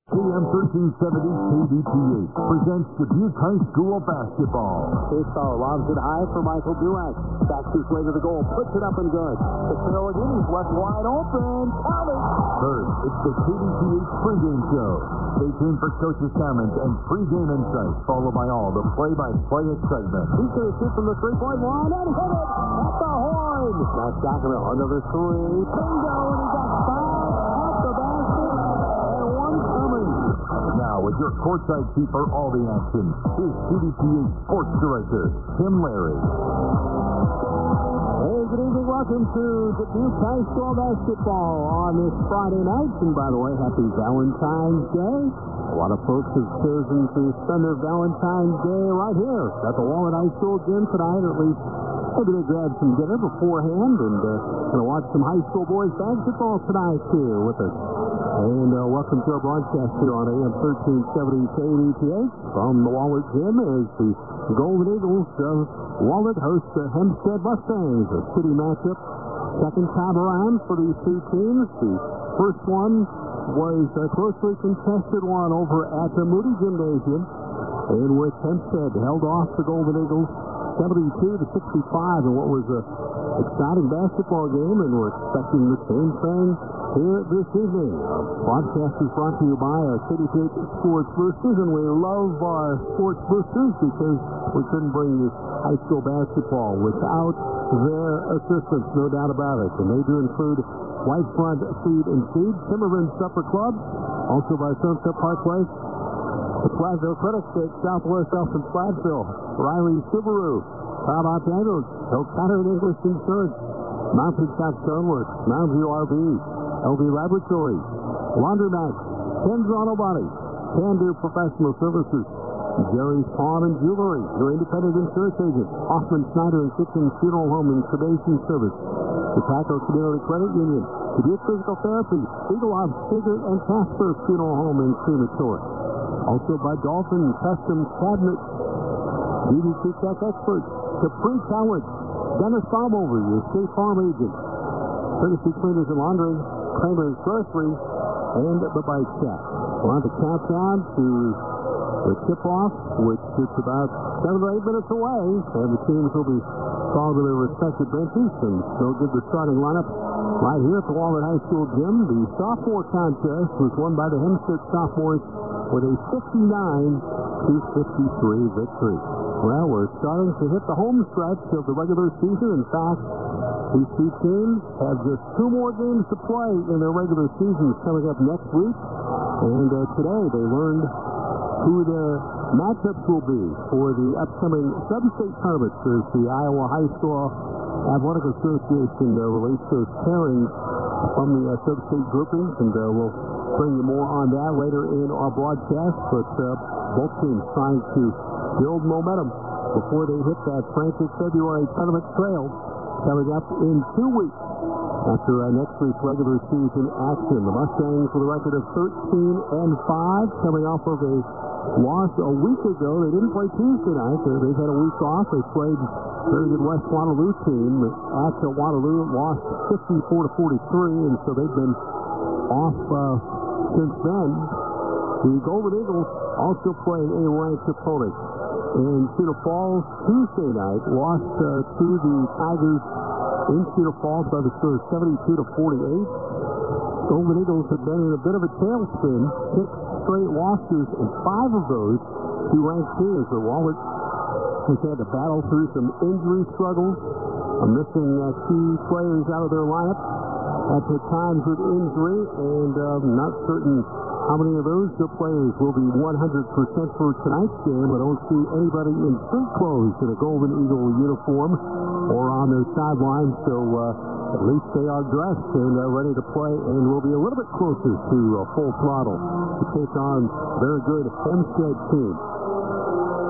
AM 1370 KBTH presents Dubuque High School basketball. K-Star lobs it high for Michael Duax. Backs his way to the goal, puts it up and good. The throw again, he's left wide open. Count it! Third, it's the KBTH pregame show. Stay tuned for coaches' comments and pregame insights, followed by all the play-by-play excitement. He's going to shoot from the three-point line and hit it at the horn. Now Sacramento, another three. Bingo, and he got five off the basket and one coming. Now, with your courtside key for all the action, here's KBTH Sports Director, Tim Larry. Hey, good evening. Welcome to Dubuque High School basketball on this Friday night. And by the way, happy Valentine's Day. A lot of folks have chosen to spend their Valentine's Day right here at the Wahlert High School gym tonight, or at least maybe they grab some dinner beforehand and going to watch some high school boys basketball tonight here with us. And welcome to our broadcast here on AM 1370 KBTH from the Wahlert Gym as the Golden Eagles of Wahlert host the Hempstead Mustangs, a city matchup. Second time around for these two teams. The first one was a closely contested one over at the Moody Gymnasium, in which Hempstead held off the Golden Eagles 72-65 in what was an exciting basketball game, and we're expecting the same thing here this evening. Our broadcast is brought to you by our KBTH Sports Boosters, and we love our Sports Boosters because we couldn't bring you high school basketball without their assistance, no doubt about it. And they do include White Front Feed and Feed, Timberman Supper Club, also by Sunset Parkway, the Platteville Critics at Southwest Elton Platteville, Riley Subaru, Paramount Daniels, O'Connor English Insurance, Mountain South Stoneworks, Mountain View RV, LV Laboratories, Laundromat, Ken's Auto Body, Can-Do Professional Services, Jerry's Pawn and Jewelry, your independent insurance agent, Hoffman Snyder and Kitchen Funeral Home and Cremation Service, the Taco Community Credit Union, Dubuque Physical Therapy, Eagle Eye, Sigurd and Casper Funeral Home and Crematory. Also by Dolphin Custom Cabinets, DDC Tech Experts, Capri Towers, Dennis Baumhover, your State Farm agent, Courtesy Cleaners and Laundry, Kramer's Grocery, and the Bike Shop. We're on the countdown to the tip-off, which is about 7 or 8 minutes away, and the teams will be called to their respective benches, and they'll give the starting lineup right here at the Wahlert High School gym. The sophomore contest was won by the Hempstead sophomores with a 69-53 victory. Well, we're starting to hit the home stretch of the regular season. In fact, these two teams have just 2 more games to play in their regular seasons coming up next week. And today they learned who their matchups will be for the upcoming sub-state tournaments as the Iowa High School Athletic Association released those pairings from the sub-state groupings, and we'll bring you more on that later in our broadcast. But both teams trying to build momentum before they hit that frantic February tournament trail coming up in 2 weeks after next week's regular season action. The Mustangs with a record of 13-5, coming off of a loss a week ago. They didn't play Tuesday night. They've had a week off. They played a very good West Waterloo team at Waterloo, lost 54-43, and so they've been off since then. The Golden Eagles also played a ranked opponent in Cedar Falls Tuesday night, lost to the Tigers in Cedar Falls by the score of 72-48. Golden Eagles have been in a bit of a tailspin, 6 straight losses, and 5 of those to ranked teams. So Wahlert has had to battle through some injury struggles, missing key players out of their lineup at times with injury, and not certain how many of those players will be 100% for tonight's game. I don't see anybody in street clothes in a Golden Eagle uniform or on their sidelines, so at least they are dressed and ready to play, and will be a little bit closer to full throttle to take on a very good Hempstead team.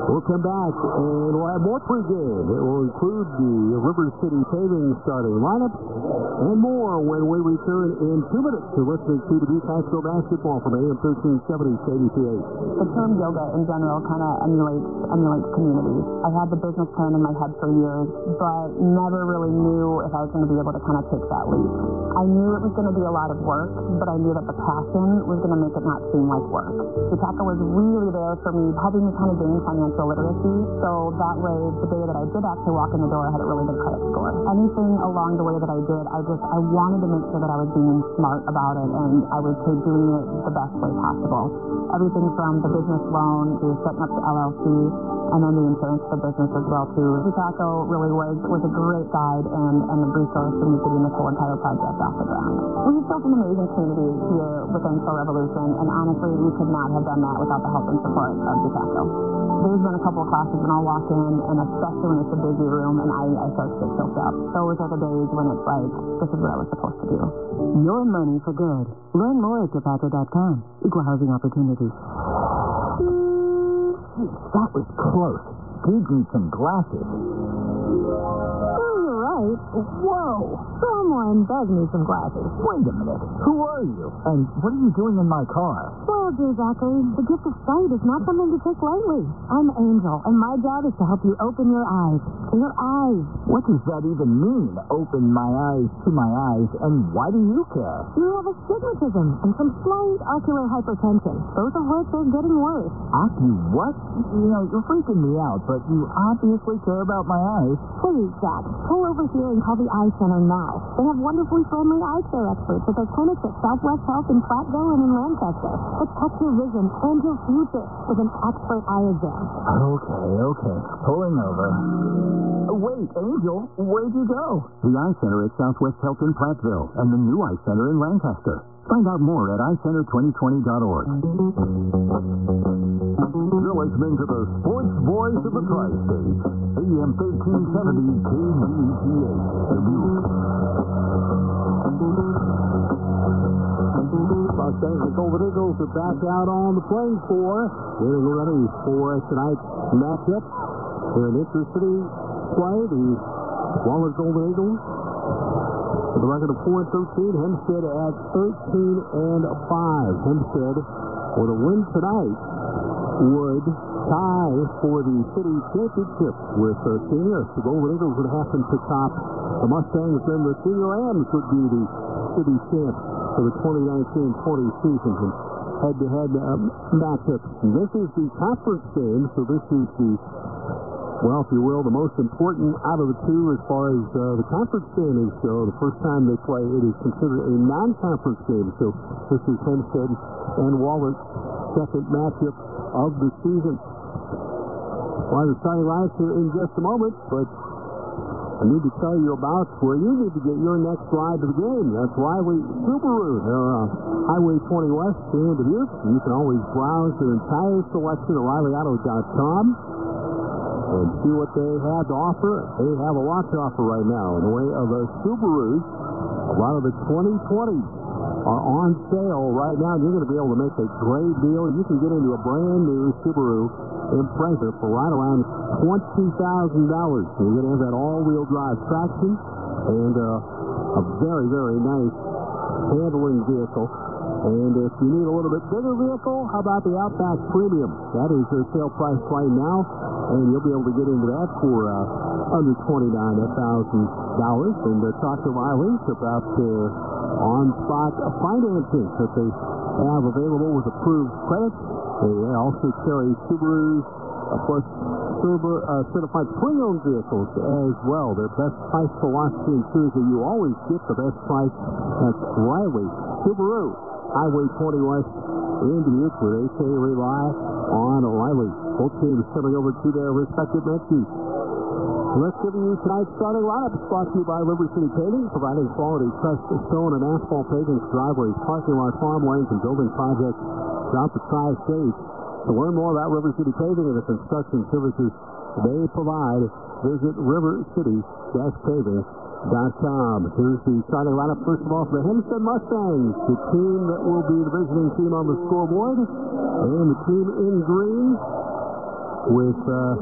We'll come back, and we'll have more pregame. It will include the River City Paving starting lineup and more when we return in 2 minutes. You're listening to Dubuque High School basketball from AM 1370 KDTH. The term yoga in general kind of emulates community. I had the business plan in my head for years, but never really knew if I was going to be able to kind of take that leap. I knew it was going to be a lot of work, but I knew that the passion was going to make it not seem like work. Dutaka was really there for me, helping me kind of gain financial literacy, so that way, the day that I did actually walk in the door, I had a really good credit score. Anything along the way that I did, I wanted to make sure that I was being smart about it, and I was doing it the best way possible. Everything from the business loan to setting up the LLC, and then the insurance for business as well, too. Dutaka really was a great guide and a resource for me getting this whole entire project off the ground. We've built an amazing community here within Pro Revolution, and honestly, we could not have done that without the help and support of Dutaka. There's been a couple of classes when I'll walk in, and especially when it's a busy room, and I start to get choked up. Those are the days when it's like, this is what I was supposed to do. Your money for good. Learn more at Dutaka.com. Equal housing opportunity. That was close. Gave me some glasses. Oh, you're right. Whoa. Someone does need some glasses. Wait a minute. Who are you? And what are you doing in my car? Well, dear Zachary, the gift of sight is not something to take lightly. I'm Angel, and my job is to help you open your eyes. Your eyes. What does that even mean? Open my eyes to my eyes, and why do you care? You have astigmatism and some slight ocular hypertension, both of which are getting worse. What? You know, you're freaking me out, but you obviously care about my eyes. Please, Zach, pull over here and call the Eye Center now. They have wonderfully friendly eye care experts at their clinics at Southwest Health in Prattville and in Lancaster. Protect your vision and your future with an expert eye exam. Okay. Pulling over. Wait, Angel, where'd you go? The Eye Center at Southwest Health in Prattville and the new Eye Center in Lancaster. Find out more at eyecenter2020.org. You're listening to the sports voice of the Tri-State, AM 1370 KDTH, Dubuque. Los Angeles Golden Eagles are back out on the playing floor, getting ready for tonight's matchup. They're in Intercity play, the Wallace Golden Eagles, with a record of 4-13. Hempstead at 13-5. Hempstead, with a win tonight, would tie for the city championship with seniors. The Golden Eagles would happen to top the Mustangs, and the Senior Rams would be the city champs for the 2019-20 season. And head-to-head matchup. This is the conference game, so this is the, well, if you will, the most important out of the two as far as the conference standings go. The first time they play, it is considered a non-conference game. So this is Hempstead and Waller's second matchup of the season. Well, the starting lineups here in just a moment, but I need to tell you about where you need to get your next ride to the game. That's Riley Subaru. They're Highway 20 West in Dubuque. You can always browse their entire selection at RileyAuto.com and see what they have to offer. They have a lot to offer right now in the way of Subarus. A lot of the 2020s are on sale right now, and you're going to be able to make a great deal. You can get into a brand new Subaru Impreza for right around $20,000. You're going to have that all-wheel drive traction and a very, very nice handling vehicle. And if you need a little bit bigger vehicle, how about the Outback Premium? That is their sale price right now, and you'll be able to get into that for under $29,000. And talk to Riley's about on-spot financing that they have available with approved credit. They also carry Subarus, plus certified pre-owned vehicles as well. Their best price philosophy ensures that you always get the best price. That's Riley Subaru, Highway 20 West in Dubuque, where they say rely on Riley. Both teams coming over to their respective matches. Let's give you tonight's starting lineup. It's brought to you by River City Paving, providing quality crushed stone and asphalt paving for driveways, parking lots, farm lanes, and building projects throughout the Tri-State. To learn more about River City Paving and the construction services they provide, visit rivercity-paving.com. Here's the starting lineup, first of all, for the Hempstead Mustangs, the team that will be the visiting team on the scoreboard. And the team in green with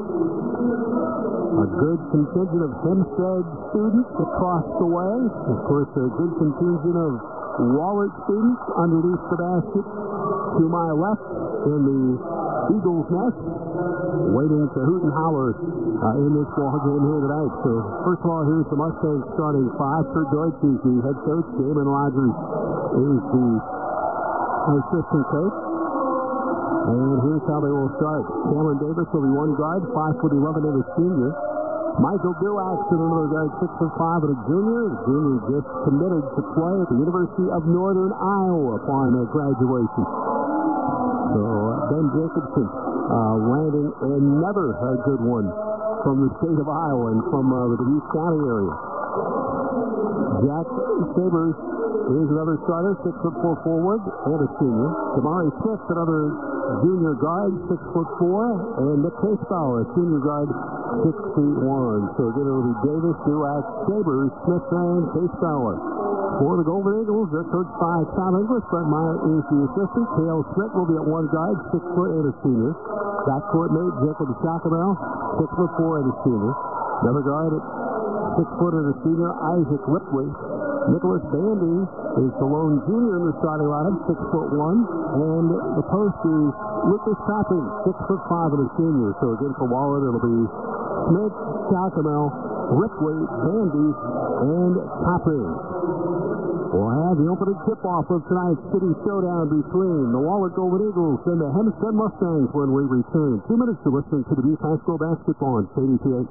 a good contingent of Hempstead students across the way. Of course, a good contingent of Wahlert students underneath the basket to my left in the Eagles' nest, waiting to hoot and holler in this ball game here tonight. So, first of all, here's the Mustangs starting five. Kurt Deutsch is the head coach. Damon Rogers is the assistant coach. And here's how they will start. Cameron Davis will be one guard, 5'11" and a senior. Michael Duax is another guard, 6'5" and a junior. The junior just committed to play at the University of Northern Iowa upon graduation. So Ben Jacobson landing another good one from the state of Iowa and from the Dubuque County area. Jack Sabers is another starter, 6'4" forward and a senior. Damari Smith, another junior guard, 6'4", and Nick Casebauer, a senior guard, 6'1". So again, it'll be Davis, Duax, Sabers, Smith, and Casebauer. For the Golden Eagles, they're coached by Tom Inglis. Brent Meyer is the assistant. Cale Schmidt will be at one guard, 6 foot and a senior. Backcourt mate, Jacob Shackamel, 6'4" and a senior. Another guard at 6 foot and a senior, Isaac Ripley. Nicholas Bandy is the lone junior in the starting lineup, 6'1", and the post is Lucas Topping, 6'5" and a senior. So again, for Wahlert, it'll be Smith, Shackamel, Ripley, Bandy, and Topping. We'll have the opening tip-off of tonight's city showdown between the Wahlert Golden Eagles and the Hempstead Mustangs when we return. 2 minutes to listening to the Dubuque High School basketball on KDTH.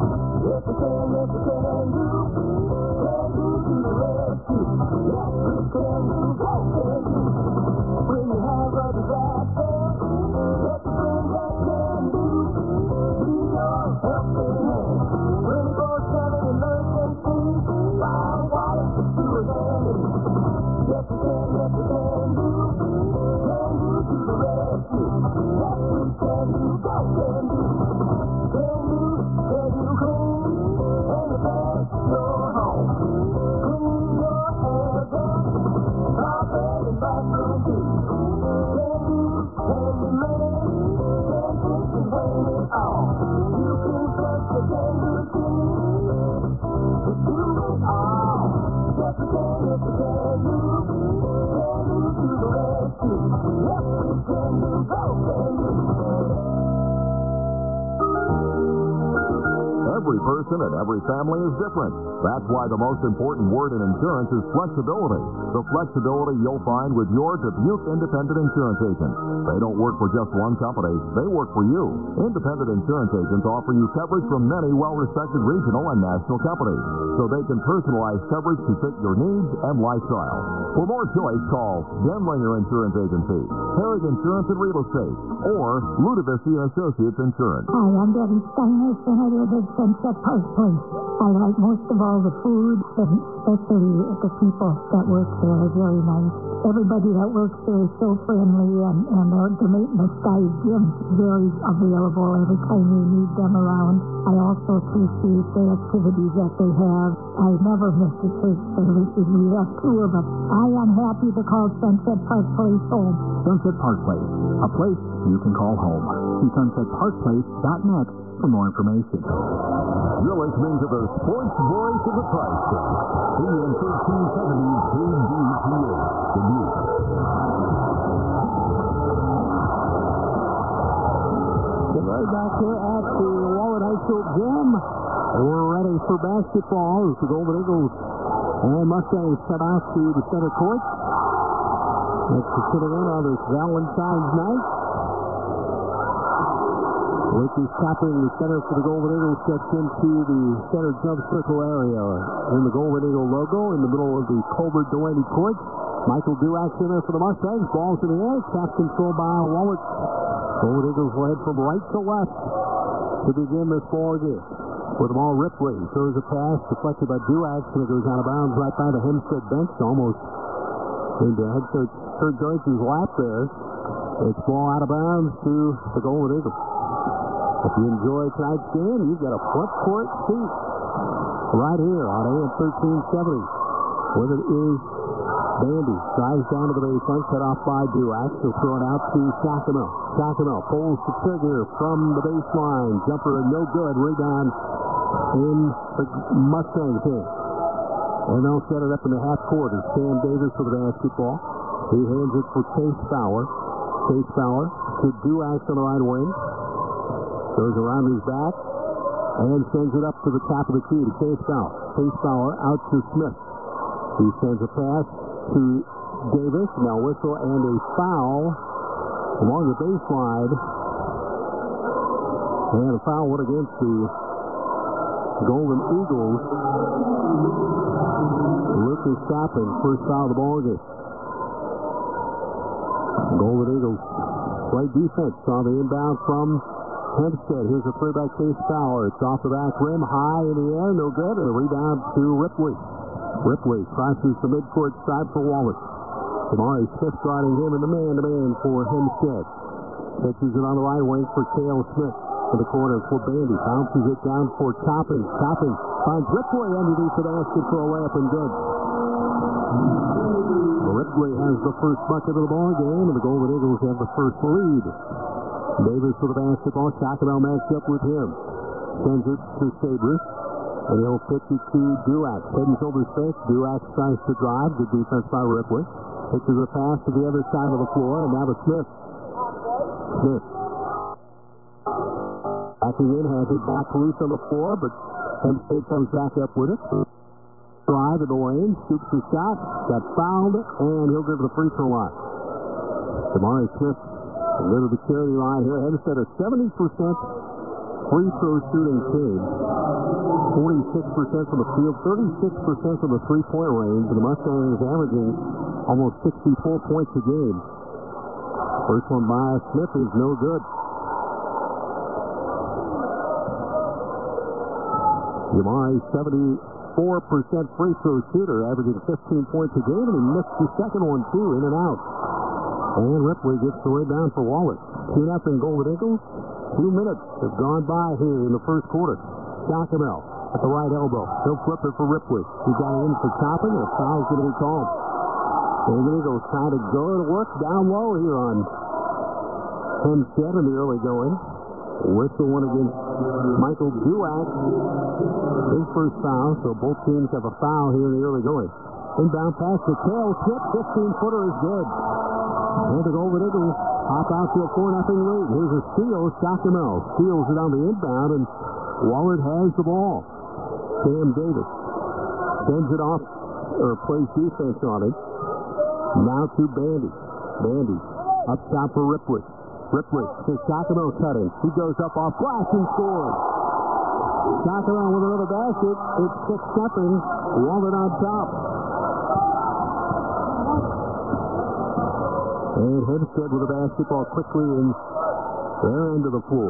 Every person and every family is different. That's why the most important word in insurance is flexibility. The flexibility you'll find with your Dubuque Independent Insurance Agent. They don't work for just one company. They work for you. Independent insurance agents offer you coverage from many well-respected regional and national companies, so they can personalize coverage to fit your needs and lifestyle. For more choice, call Denlinger Insurance Agency, Herrig Insurance and Real Estate, or Ludovici and Associates Insurance. Hi, I'm Debbie Steiner, senator of Sunset Park Place. I like most of all the food, and especially the people that work there are very nice. Everybody that works there is so friendly, and the maintenance guy Jim is very available every time you need them around. I also appreciate the activities that they have. I never miss a church service, and we have 2 of them. I am happy to call Sunset Park Place home. Sunset Park Place, a place you can call home. See sunsetparkplace.net for more information. You're listening to the sports voice of the Tri-State, AM 1370 KDTH, Dubuque. Right back here at the Wahlert High School gym. We're ready for basketball as the Golden Eagles and Mustangs come out to the center court. Let's consider in on this Valentine's night. Lucas Topping, the center for the Golden Eagles, steps into the center jump circle area in the Golden Eagle logo in the middle of the Colbert Delaney court. Michael Duax in there for the Mustangs. Ball's in the air. Cap controlled by Wahlert. Golden Eagles will head from right to left to begin this ball game. With the ball, Ripley throws a pass deflected by Duax, and it goes out of bounds right by the Hempstead bench, almost into head coach Kurt Deutsch's lap there. It's ball out of bounds to the Golden Eagles. If you enjoy tonight's game, you've got a front court seat right here on AM 1370. Whether it is Bandy drives down to the baseline, cut off by Duax. He'll throw it out to Shackamel. Shackamel pulls the trigger from the baseline. Jumper no good. Rebound in the Mustangs here. And they'll set it up in the half court as Sam Davis with the basketball. He hands it for Chase Fowler. Chase Fowler to Duax on the right wing. Goes around his back and sends it up to the top of the key to Chase Fowler. Chase Fowler out to Smith. He sends a pass to Davis. Now whistle and a foul along the baseline. And a foul went against the Golden Eagles. Lucas Toppin, first foul of the ball game. Golden Eagles play defense on the inbound from Hempstead. Here's a three by Chase Fowler. It's off the back rim, high in the air, no good. And a rebound to Ripley. Ripley crosses the midcourt side for Wallace. Damari Smith guarding him in the man-to-man for Hempstead. Pitches it on the right wing for Cale Smith. In the corner for Bandy. Bounces it down for Toppin. Toppin finds Ripley underneath the basket for a layup and good. Ripley has the first bucket of the ball game, and the Golden Eagles have the first lead. Davis with the basketball. Shackamel matched up with him. Sends it to Sabres. And he'll pitch it to Duax. Heading over space. Duax tries to drive. Good defense by Ripley. Pitches a pass to the other side of the floor. And now to Smith. Smith. Backing in. Has it back loose on the floor. But Hempstead comes back up with it. Drive in the lane. Shoots the shot. Got fouled. And he'll go to the free throw line. Damari Smith will go to the charity line here. Hempstead a 70% free throw shooting team. 46% from the field, 36% from the three-point range, and the Mustangs averaging almost 64 points a game. First one by Smith is no good. Damari, 74% free throw shooter, averaging 15 points a game, and he missed the second one, too, in and out. And Ripley gets the rebound for Wallace. 2-0 Golden Eagles. 2 minutes have gone by here in the first quarter. Shackamel at the right elbow. He'll flip it for Ripley. He got it in for Toppin, and a foul's going to be called. And the Eagles trying to go to work down low here on Hempstead in the early going. Whistle one against Michael Duax. His first foul, so both teams have a foul here in the early going. Inbound pass to Cale Smith. 15-footer is good. And the Golden Eagles hop out to a 4-0 lead. Here's a steal. Shackamel steals it on the inbound, and Wahlert has the ball. Sam Davis sends it off, or plays defense on it. Now to Bandy. Bandy up top for Ripley. Ripley to Shackamel cutting. He goes up off glass and scores. Shackamel with another basket. It's 6-0. Wahlert on top. And Hempstead with the basketball quickly in their end of the floor.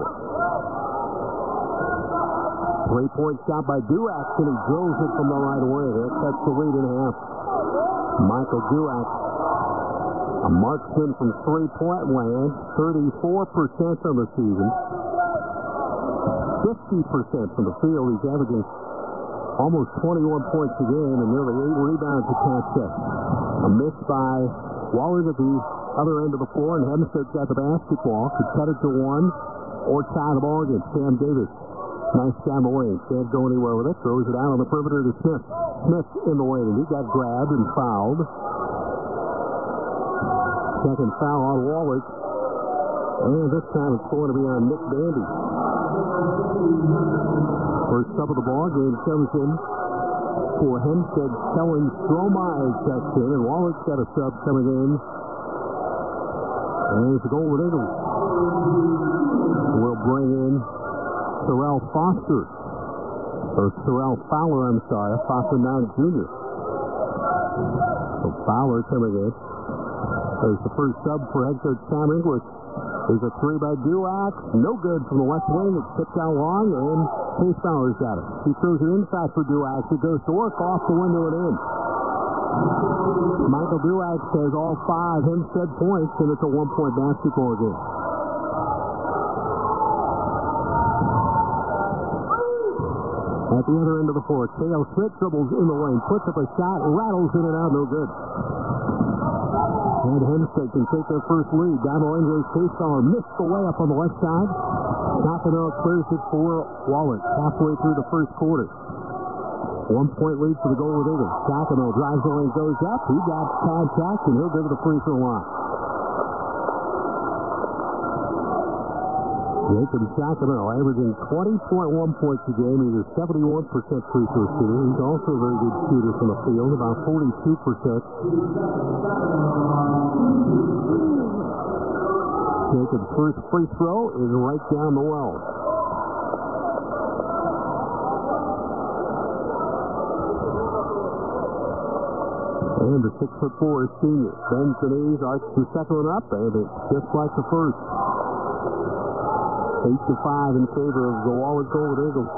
3-point shot by Duax, and he drills it from the right away. That cuts the lead in half. Michael Duax, a marksman from three-point land, 34% on the season. 50% from the field. He's averaging almost 21 points a game and nearly 8 rebounds a contest. A miss by Wahlert at the other end of the floor, and Hempstead's got the basketball. Could cut it to one or tie the ball against Sam Davis. Nice down the lane. Can't go anywhere with it. Throws it out on the perimeter to Smith. Smith in the lane. He got grabbed and fouled. Second foul on Wahlert. And this time it's going to be on Nick Bandy. First sub of the ball game comes in for Hempstead. Kellen Stromeyer checks in, and Wallert's got a sub coming in. And it's the Golden Eagles. We'll bring in Terrell Foster. Or Terrell Fowler, I'm sorry. Foster now Jr. So Fowler coming in. There's the first sub for head coach Tom English. There's a three by Duax. No good from the left wing. It's tipped out long, and Chase Fowler's got it. He throws it inside for Duax. It goes to work off the window and in. Michael Duax has all 5 Hempstead points, and it's a 1-point basketball game. At the other end of the floor, Cale Smith dribbles in the lane, puts up a shot, rattles in and out, no good. And Hempstead can take their first lead. Down the lane goes K-Star, missed the layup on the left side. Takano clears it for Wallace halfway through the first quarter. 1 point lead for the Golden Eagles. Takano drives the lane, goes up. He got contact, and he'll go to the free throw line. Jacob Takano averaging 20.1 points a game. He's a 71% free throw shooter. He's also a very good shooter from the field, about 42%. Jacob's first free throw is right down the well. And the 6'4" senior bends the knees, arches the second one up, and it's just like the first. 8-5 in favor of the Wallace Golden Eagles.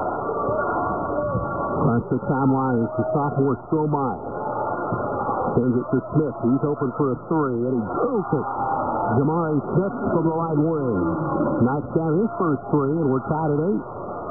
Across the timeline is the sophomore Strohmeyer. Sends it to Smith. He's open for a three, and he drills it. Jamari Smith from the right wing knocks down his first three, and we're tied at 8.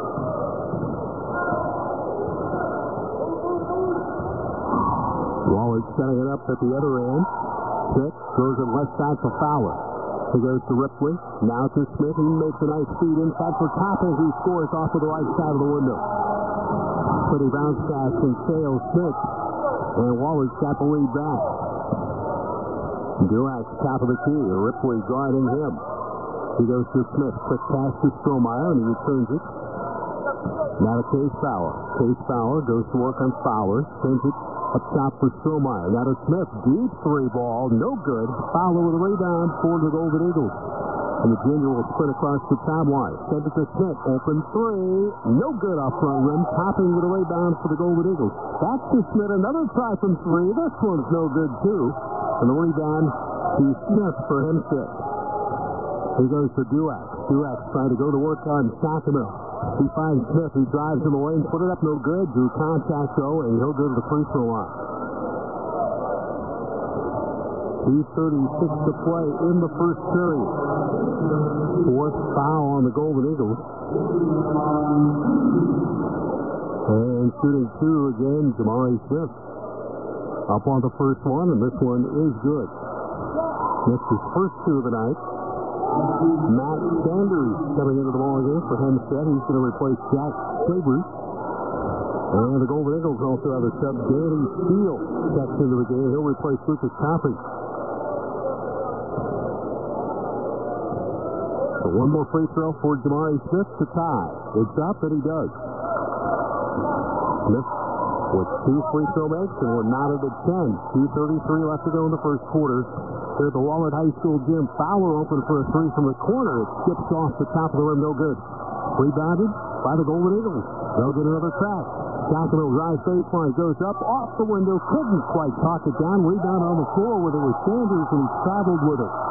Wallace setting it up at the other end. Smith throws it left side for Fowler. He goes to Ripley. Now to Smith. He makes a nice feed inside for Topping. He scores off of the right side of the window. Pretty bounce pass from Cale Smith. And Wallace got the lead back. Dulac top of the key. Ripley guarding him. He goes to Smith. Quick pass to Strohmeyer, and he returns it. Now to Case Fowler. Case Fowler goes to work on Fowler. Sends it up top for Strohmeyer. Now to Smith. Deep three ball. No good. Fowler with a rebound for the Golden Eagles. And the junior will sprint across the timeline. Sends it to Smith. Open three. No good off front rim. Topping with a rebound for the Golden Eagles. Back to Smith. Another try from three. This one's no good too. And the rebound to Smith for Hempstead. He goes to Dulac. Dulac trying to go to work on Takano. He finds Smith. He drives in the lane. Put it up, no good. Drew contact, though, and he'll go to the free throw line. 2:36 to play in the first period. Fourth foul on the Golden Eagles. And shooting two again, Jamari Smith. Up on the first one, and this one is good. Missed his first two of the night. Matt Sanders coming into the ball game for Hempstead. He's going to replace Jack Sabers. And the Golden Eagles also have a sub. Danny Steele checks into the game. He'll replace Lucas Coffey. So one more free throw for Jamari Smith to tie. It's up, and he does. Smith with two free throw makes, and we're knotted at 10. 2:33 left to go in the first quarter. Here at the Wahlert High School gym. Fowler open for a three from the corner. It skips off the top of the rim, no good. Rebounded by the Golden Eagles. They'll get another crack. Takano drives baseline, goes up, off the window, couldn't quite talk it down. Rebound on the floor where there was Sanders, and he traveled with it.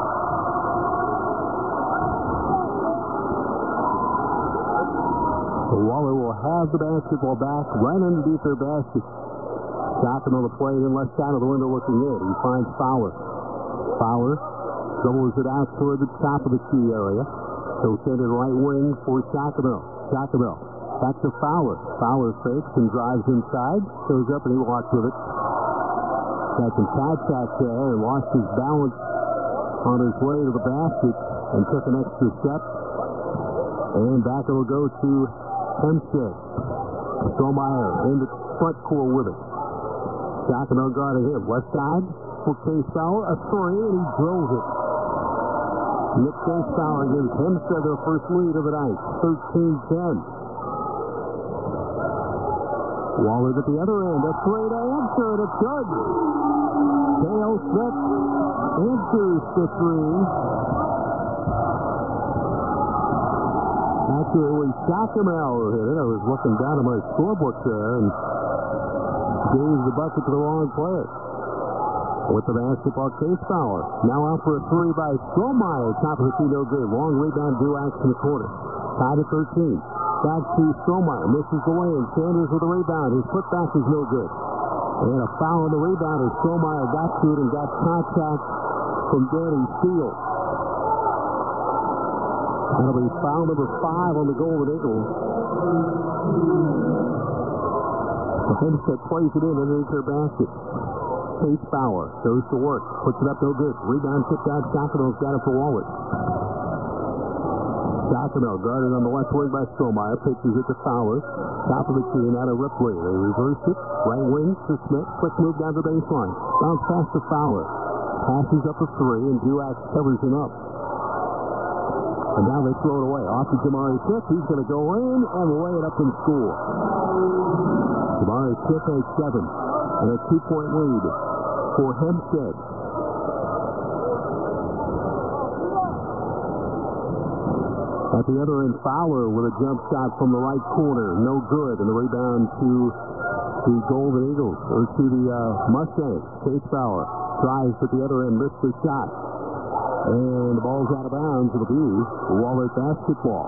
So Wahlert will have the basketball back right underneath their basket. Takano the play in left side of the window looking in. He finds Fowler. Fowler dribbles it out toward the top of the key area. So send it right wing for Takano. Takano back to Fowler. Fowler fakes and drives inside. Goes up and he walks with it. Got some contact there and lost his balance on his way to the basket and took an extra step. And back it will go to Hempstead. Strohmeyer in the front court with it. Takano guarding him. Left side for Case Fowler. A three, and he drills it. Nick Case Fowler gives Hempstead their first lead of the night. 13-10. Wahlert at the other end. A three to answer, and it's good. Cale Smith answers the three. Actually, it was Takano who hit it. I was looking down at my scorebook there and gave the bucket to the wrong player. With the basketball, Case Fowler. Now out for a three by Strohmeyer. Top of the key, no good. Long rebound, Dulac in the corner. Tied at 13. Back to Strohmeyer. Misses the lane. Sanders with the rebound. His putback is no good. And a foul on the rebound as Strohmeyer got to it and got contact from Danny Steele. That'll be foul number 5 on the Golden Eagles. Hempstead plays it in underneath their basket. Chase Bauer goes to work. Puts it up, no good. Rebound tipped out. Shockenell's got it for Wallace. Shockenell guarded on the left wing by Strohmeyer. Pitches it to Fowler. Top of the key and out of Ripley. They reverse it. Right wing to Smith. Quick move down the baseline. Bounce pass to Fowler. Passes up a 3 and Duax covers him up. And now they throw it away. Off to Jamari Smith. He's going to go in and lay it up and score. Jamari Smith has 7 and a 2-point lead for Hempstead. At the other end, Fowler with a jump shot from the right corner. No good. And the rebound to the Golden Eagles, or to the Mustangs. Chase Fowler tries at the other end, missed the shot. And the ball's out of bounds. It'll be Wahlert basketball.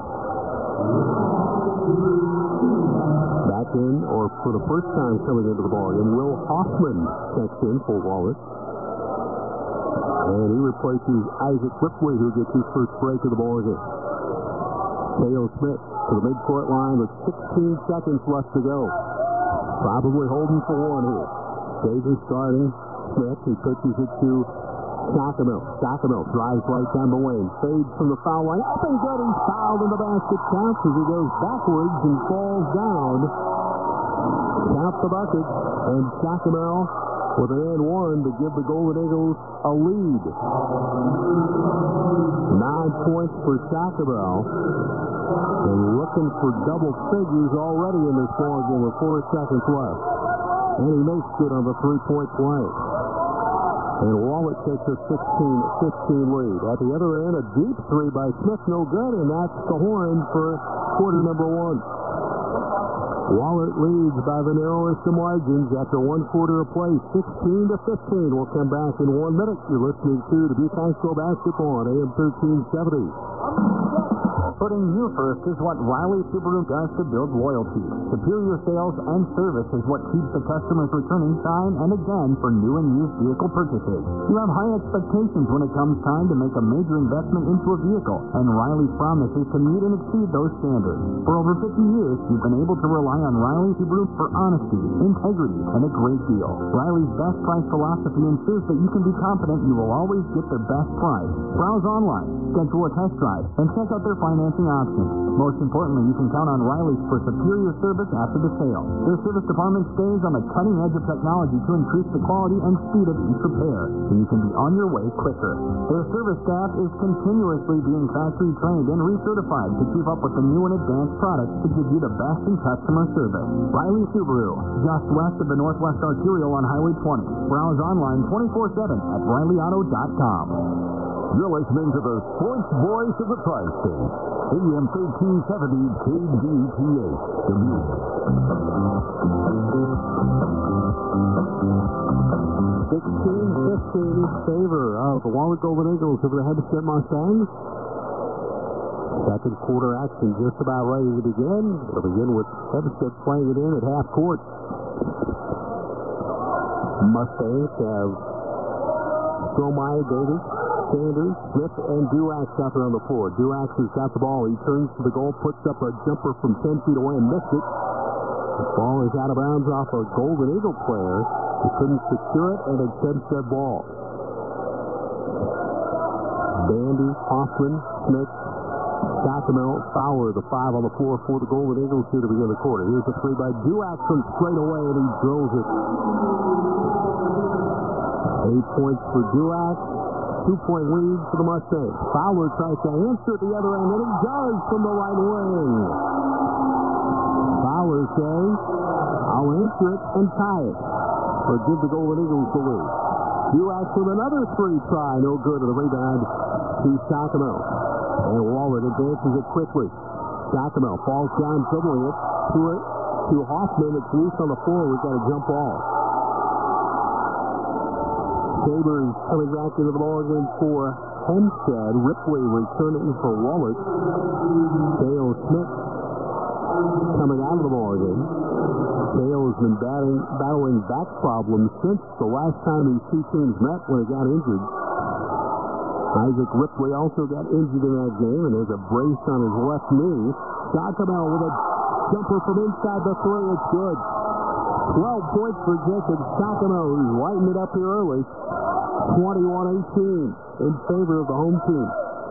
Back in, or for the first time coming into the ballgame, Will Hoffman checks in for Wahlert. And he replaces Isaac Ripley, who gets his first break of the ballgame. Theo Smith to the midcourt line with 16 seconds left to go. Probably holding for one here. Davis starting. Smith, he pitches it to Shockenell. Shockenell drives right down the lane. Fades from the foul line. Up and good. He's fouled in the basket. Counts as he goes backwards and falls down. Count the bucket. And Shockenell with an and one to give the Golden Eagles a lead. 9 points for Shockenell. And looking for double figures already in this ball game with 4 seconds left. And he makes good on the 3-point play. And Wahlert takes a 16-15 lead. At the other end, a deep 3 by Smith, no good, and that's the horn for quarter number 1. Wahlert leads by the narrowest of margins after 1 quarter of play, 16-15. We'll come back in 1 minute. You're listening to Dubuque High School basketball on AM 1370. Putting you first is what Riley Subaru does to build loyalty. Superior sales and service is what keeps the customers returning time and again for new and used vehicle purchases. You have high expectations when it comes time to make a major investment into a vehicle, and Riley's promise is to meet and exceed those standards. For over 50 years, you've been able to rely on Riley Subaru for honesty, integrity, and a great deal. Riley's best price philosophy ensures that you can be confident you will always get the best price. Browse online, schedule a test drive, and check out their financing options. Most importantly, you can count on Riley's for superior service after the sale. Their service department stays on the cutting edge of technology to increase the quality and speed of each repair, so you can be on your way quicker. Their service staff is continuously being factory trained and recertified to keep up with the new and advanced products to give you the best in customer service. Riley Subaru, just west of the Northwest Arterial on Highway 20. Browse online 24/7 at RileyAuto.com. You're listening to the sports voice of the Tri-State, AM 1370 KDTH, Dubuque. 16-15 in favor of the Wahlert Golden Eagles over the Hempstead Mustangs. Second quarter action just about ready to begin. It'll begin with Hempstead playing it in at half court. Mustangs have Strohmeyer, Davis, Sanders, Smith, and Duax out there on the floor. Duax has got the ball. He turns to the goal, puts up a jumper from 10 feet away and missed it. The ball is out of bounds off a Golden Eagle player. He couldn't secure it, and it's Hempstead ball. Bandy, Hoffman, Smith, Shockenell, Fowler, the 5 on the floor for the Golden Eagles here to begin the quarter. Here's a 3 by Duax from straight away, and he drills it. 8 points for Duax. 2-point lead for the Mustangs. Fowler tries to answer at the other end, and he does from the right wing. Fowler says, I'll answer it and tie it, or give the Golden Eagles the lead. Duax with another 3 try, no good, and the rebound to Shockenell. And Wahlert advances it quickly. Shockenell falls down, dribbling it to Hoffman. It's loose on the floor. We've got a jump ball. Sabres coming back into the ball game for Hempstead. Ripley returning for Wahlert. Dale Smith coming out of the ball game. Dale has been battling back problems since the last time these two teams met when he got injured. Isaac Ripley also got injured in that game, and there's a brace on his left knee. Jacobel with a jumper from inside the three. It's good. 12 points for Jacob Jacobel, who's lighting it up here early. 21-18 in favor of the home team.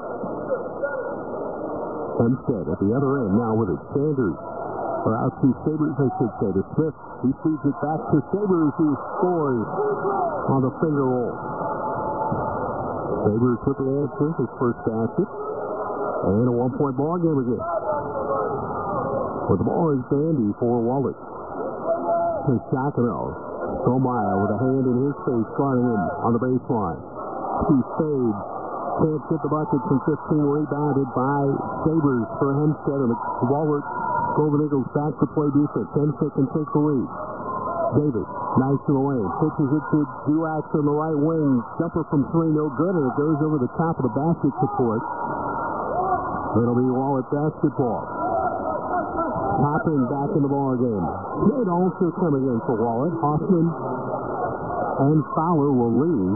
Hempstead at the other end now with it. Sanders, or out to Sabres, I should say, to Smith. He feeds it back to Sabres, who scores on the finger roll. Sabres with the answer, his first basket. And a 1-point ball game again. With the ball is Bandy for Wallace. To Jacobel. Somaya with a hand in his face, guarding him on the baseline. He fades. Can't get the bucket from 15, rebounded by Sabres for Hempstead, and the Wahlert Golden Eagles back to play defense. Hempstead can take the lead. Davis, nice in the lane, pitches it to Dulac on the right wing. Jumper from three, no good, and it goes over the top of the basket support. It'll be Wahlert basketball. Topping back in the ball game. Kidd also coming in for Wahlert. Hoffman and Fowler will leave.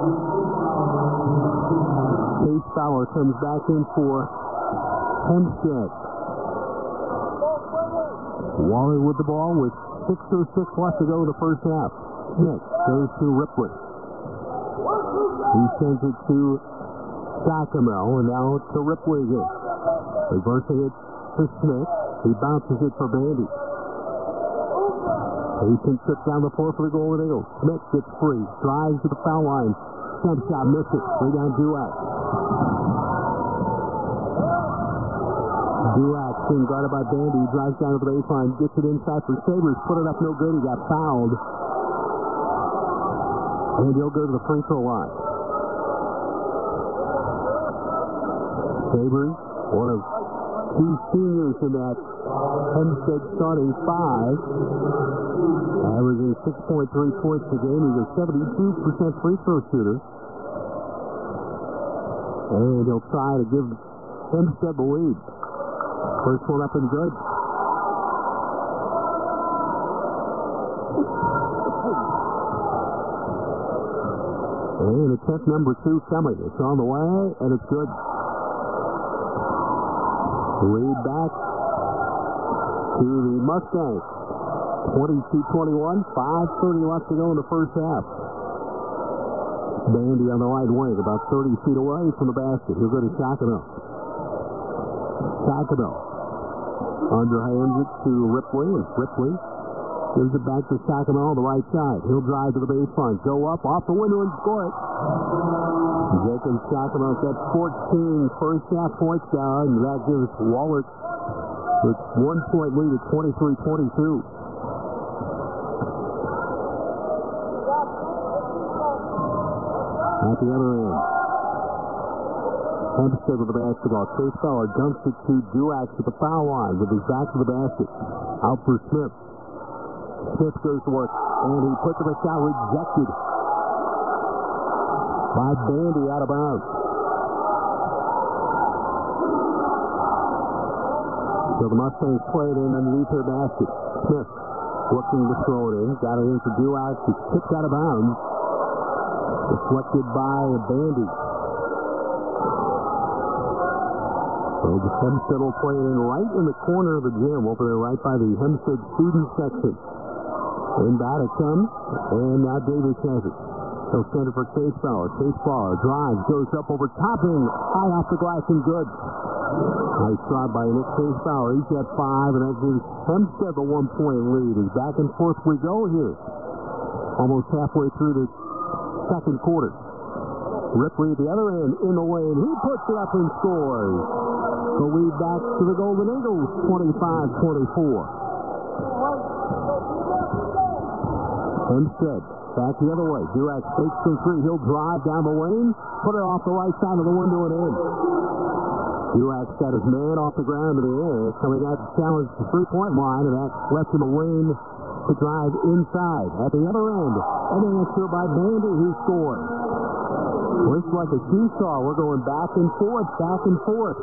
Case Fowler comes back in for Hempstead. Wahlert with the ball with 6:06 left to go in the first half. Smith goes to Ripley. He sends it to Jacobel, and now to Ripley again. Reversing it to Smith. He bounces it for Bandy. Hastings trips down the floor for the Golden Eagles. Smith gets free. Drives to the foul line. Jump shot, missed it. Rebound Dulac. Dulac being guarded by Bandy. Drives down to the baseline. Gets it inside for Sabres. Put it up no good. He got fouled. And he'll go to the free throw line. Sabres, one of two seniors in that Hempstead starting five, averaging 6.3 points per game. He's a 72% free throw shooter. And he'll try to give Hempstead the lead. First one up and good. And attempt number 2 coming. It's on the way, and it's good. Lead back to the Mustangs. 22-21, 5:30 left to go in the first half. Bandy on the right wing, about 30 feet away from the basket. He'll go to Jacobel. Jacobel underhands it to Ripley, and Ripley gives it back to Jacobel on the right side. He'll drive to the baseline, go up, off the window, and score it. Jacob Jacobel's got 14 first half points down, and that gives Wahlert with 1 point lead at 23-22. At the other end, Hempstead with the basketball. Case Fowler dumps it to Dulac at the foul line with his back to the basket. Out for Smith. Smith goes to work, and he puts up a shot rejected by Bandy out of bounds. So the Mustangs play it in underneath their basket. Smith looking to throw it in. Got it in for Dulac. It's tipped out of bounds. Deflected by Bandy. So the Hempstead will play it in right in the corner of the gym, over there right by the Hempstead student section. Inbound it comes, and now Davis has it. He'll send it for Case Fowler. Case Fowler drives, goes up over topping, high off the glass and good. Nice shot by Nick Case Fowler. He's got 5, and that gives Hempstead the 1 point lead. As back and forth we go here. Almost halfway through the second quarter. Ripley at the other end in the lane. He puts it up and scores. The lead back to the Golden Eagles, 25-24. Hempstead back the other way. Dulac fakes from 3. He'll drive down the lane, put it off the right side of the window and in. Dulac's got his man off the ground in the air, coming out to challenge the 3-point line, and that left him a lane to drive inside. At the other end, an answer by Bandy, who scored. Looks like a seesaw. We're going back and forth, back and forth.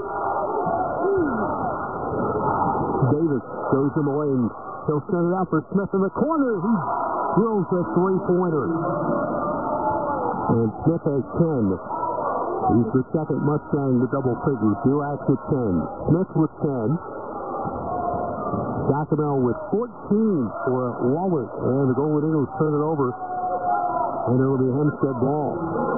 Davis goes in the lane. He'll send it out for Smith in the corner. He drills a 3-pointer. And Smith has 10. He's the second Mustang to double figures. Dulac with 10. Smith with 10. Jacobel with 14 for Wahlert. And the Golden Eagles turn it over. And it'll be Hempstead ball.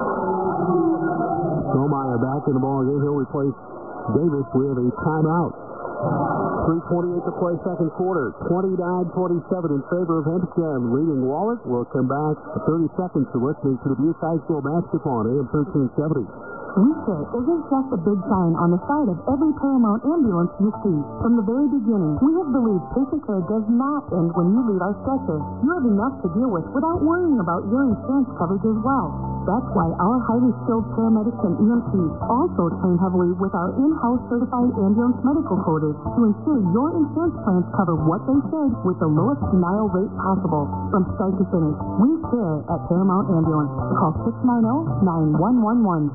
Strohmeyer back in the ball game. He'll replace Davis. We have a timeout. 3:28 to play second quarter. 29-27 in favor of Hempstead. Leading Wahlert. We'll come back 30 seconds to listening to the Dubuque High School basketball on AM 1370. We Care isn't just a big sign on the side of every Paramount ambulance you see. From the very beginning, we have believed patient care does not end when you leave our stretcher. You have enough to deal with without worrying about your insurance coverage as well. That's why our highly skilled paramedics and EMTs also train heavily with our in-house certified ambulance medical coders to ensure your insurance plans cover what they should with the lowest denial rate possible. From start to finish, we care at Paramount Ambulance. Call 690-9111.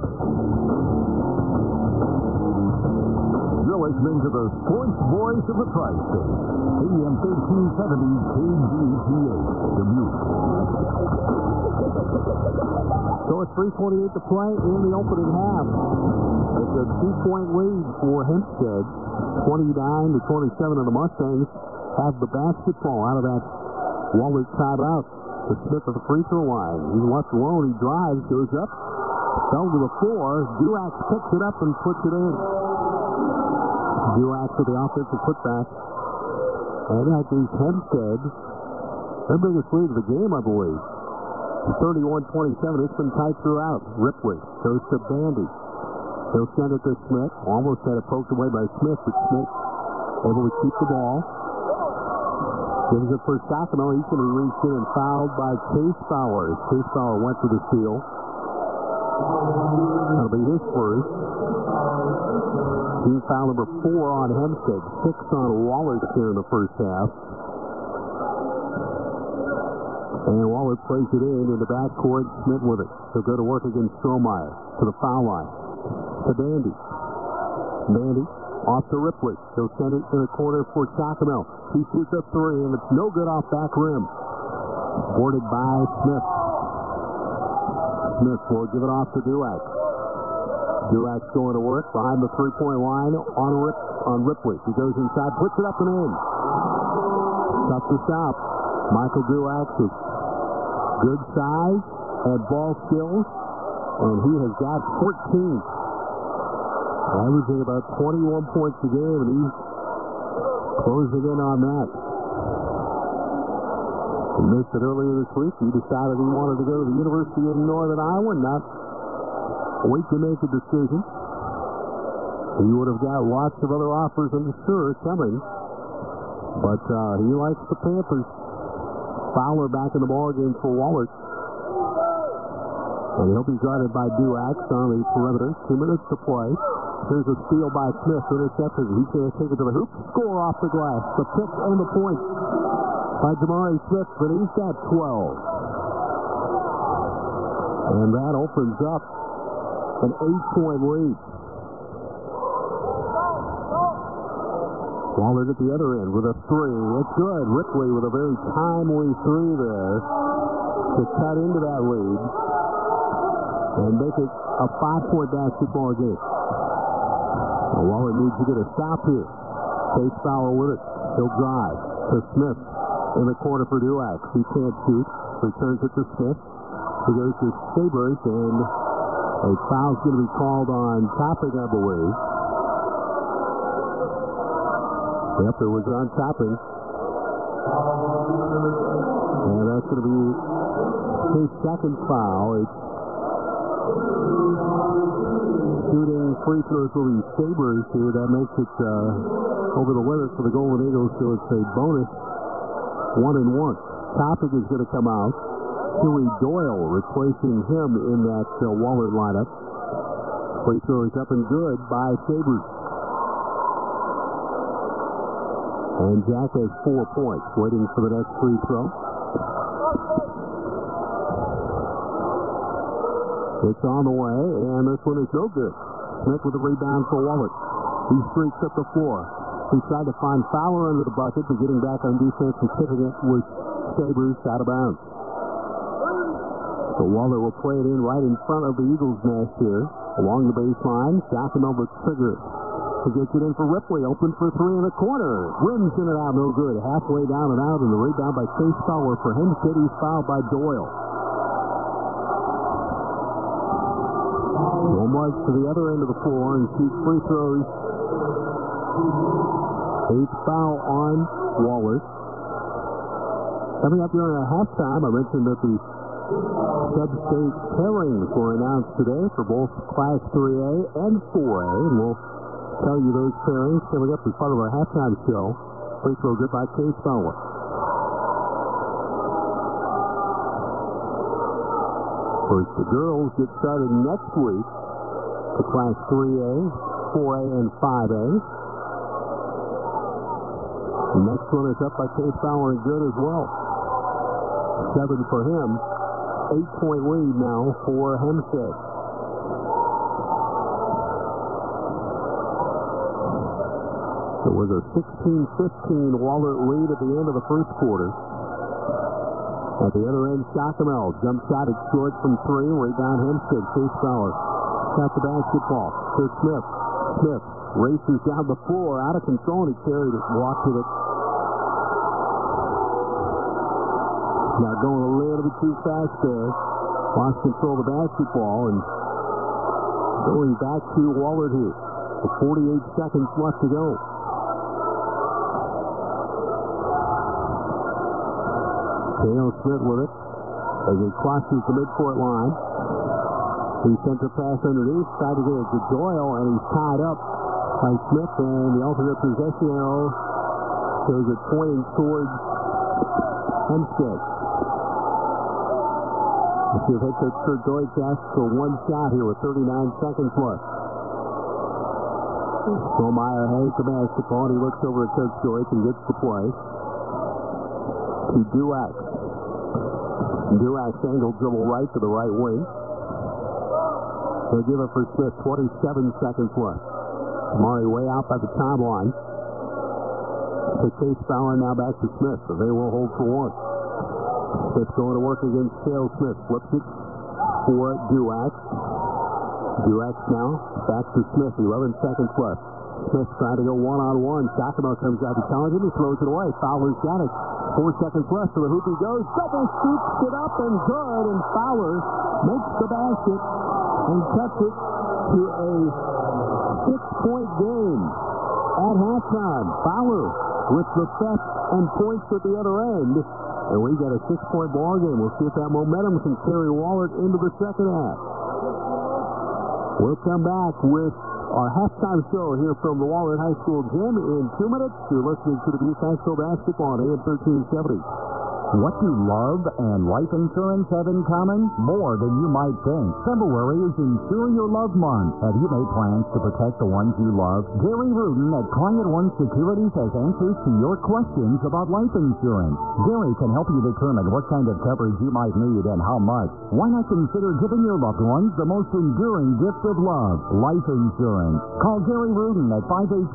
You're listening to the sports voice of the Tri-State, AM 1370 KGTH, Dubuque. So it's 3:28 to play in the opening half. It's a 2-point lead for Hempstead. 29-27, and the Mustangs have the basketball out of that Wahlert timeout. To Smith at the free throw line. He's left alone. He drives, goes up, fell to the floor. Dulac picks it up and puts it in. Dulac with the offensive putback. And that gives Hempstead their biggest lead of the game, I believe. 31-27. It's been tight throughout. Ripley goes to Bandy. He'll send it to Smith. Almost had it poked away by Smith, but Smith able to keep the ball. Gives it for Sacramento. He's going to be reached in and fouled by Case Bauer. Case Bauer went for the steal. That'll be his first. Team foul number 4 on Hempstead. 6 on Wahlert here in the first half. And Wahlert plays it in the backcourt. Smith with it. He'll go to work against Strohmeyer to the foul line. To Bandy. Bandy off to Ripley. He'll send it in the corner for Sacramento. He shoots a 3, and it's no good off back rim. Boarded by Smith. Smith will give it off to Dulac. Dulac's going to work behind the three-point line on Ripley. He goes inside, puts it up and in. Tough to stop. Michael Dulac with good size and ball skills, and he has got 14. Averaging about 21 points a game, and he's closing in on that. He missed it earlier this week. He decided he wanted to go to the University of Northern Iowa, not wait to make a decision. He would have got lots of other offers, I'm sure, coming. But he likes the Panthers. Fowler back in the ballgame for Wahlert. And he'll be guarded by Dulac on the perimeter. 2 minutes to play. Here's a steal by Smith. Intercepted. He's going to take it to the hoop. Score off the glass. The pick and the point by Jamari Smith. But he's got 12. And that opens up an 8-point lead. Wahlert at the other end with a 3. It's good. Ripley with a very timely 3 there to cut into that lead and make it a 5-point basketball game. Wahlert needs to get a stop here. Case Bauer with it. He'll drive to Smith in the corner for Dulac. He can't shoot. Returns it to Smith. He goes to Sabers, and a foul's going to be called on Topping, I believe. Yep, it was on Topping. And that's going to be his second foul. It's shooting free throws will be Sabers here. That makes it over the limit for the Golden Eagles, so it's a bonus 1-1. Topping is going to come out. Huey Doyle replacing him in that Wahlert lineup. Free throw is up and good by Sabers. And Jack has 4 points, waiting for the next free throw. It's on the way, and this one is no good. Smith with the rebound for Wahlert. He streaks up the floor. He tried to find Fowler under the bucket, but getting back on defense and tipping it was Sabers out of bounds. So Wahlert will play it in right in front of the Eagles' nest here. Along the baseline, Jacomel the trigger. He gets it in for Ripley, open for three in the corner. Rims in and out, no good. Halfway down and out, and the rebound by Chase Fowler for Hempstead. He's fouled by Doyle. So March to the other end of the floor and shoots free throws. 8th foul on Wallace. Coming up during our halftime, I mentioned that the sub-state pairings were announced today for both Class 3A and 4A, and we'll tell you those pairings coming up as part of our halftime show. Free throw good by Chase Fowler. First, the girls get started next week for Class 3A, 4A, and 5A. The next one is up by Chase Fowler and good as well. 7 for him. 8-point lead now for Hempstead. It was a 16-15 Wahlert lead at the end of the first quarter. At the other end, Jacomel jump shot it short from three. Rebound Hempstead. Chase Fowler got the basketball. Here's Smith. Smith races down the floor, out of control, and he carried it, walked with it. Now going a little bit too fast there. Lost control of the basketball, and going back to Wahlert here. With 48 seconds left to go. Dale Smith with it as he crosses the midcourt line. He sent a pass underneath, tried to get it to Doyle, and he's tied up by Smith, and the alternate possession arrow shows it pointing towards Hempstead. Let's see if head coach Kurt Deutsch asks for one shot here with 39 seconds left. Solmeyer has the basketball, and he looks over at Coach Deutsch and gets the play to Duax. Duax angle dribble right to the right wing. They'll give it for Smith. 27 seconds left. Murray way out by the timeline. To Chase Fowler, now back to Smith. So they will hold for one. Smith going to work against Cale Smith. Flips it for Duax. Duax now back to Smith. 11 seconds left. Smith trying to go one-on-one. Jacomel comes out to challenge him. He throws it away. Fowler's got it. 4 seconds left. So the hoop he goes. Double scoops it up and good. And Fowler makes the basket and cuts it to a 6-point game at halftime. Fowler with the theft and points at the other end. And we got a 6-point ball game. We'll see if that momentum can carry Wahlert into the second half. We'll come back with our halftime show here from the Wahlert High School gym in 2 minutes. You're listening to the Dubuque High School basketball on AM 1370. What do love and life insurance have in common? More than you might think. February is Insure Your Love Month. Have you made plans to protect the ones you love? Gary Rudin at Client One Securities has answers to your questions about life insurance. Gary can help you determine what kind of coverage you might need and how much. Why not consider giving your loved ones the most enduring gift of love, life insurance? Call Gary Rudin at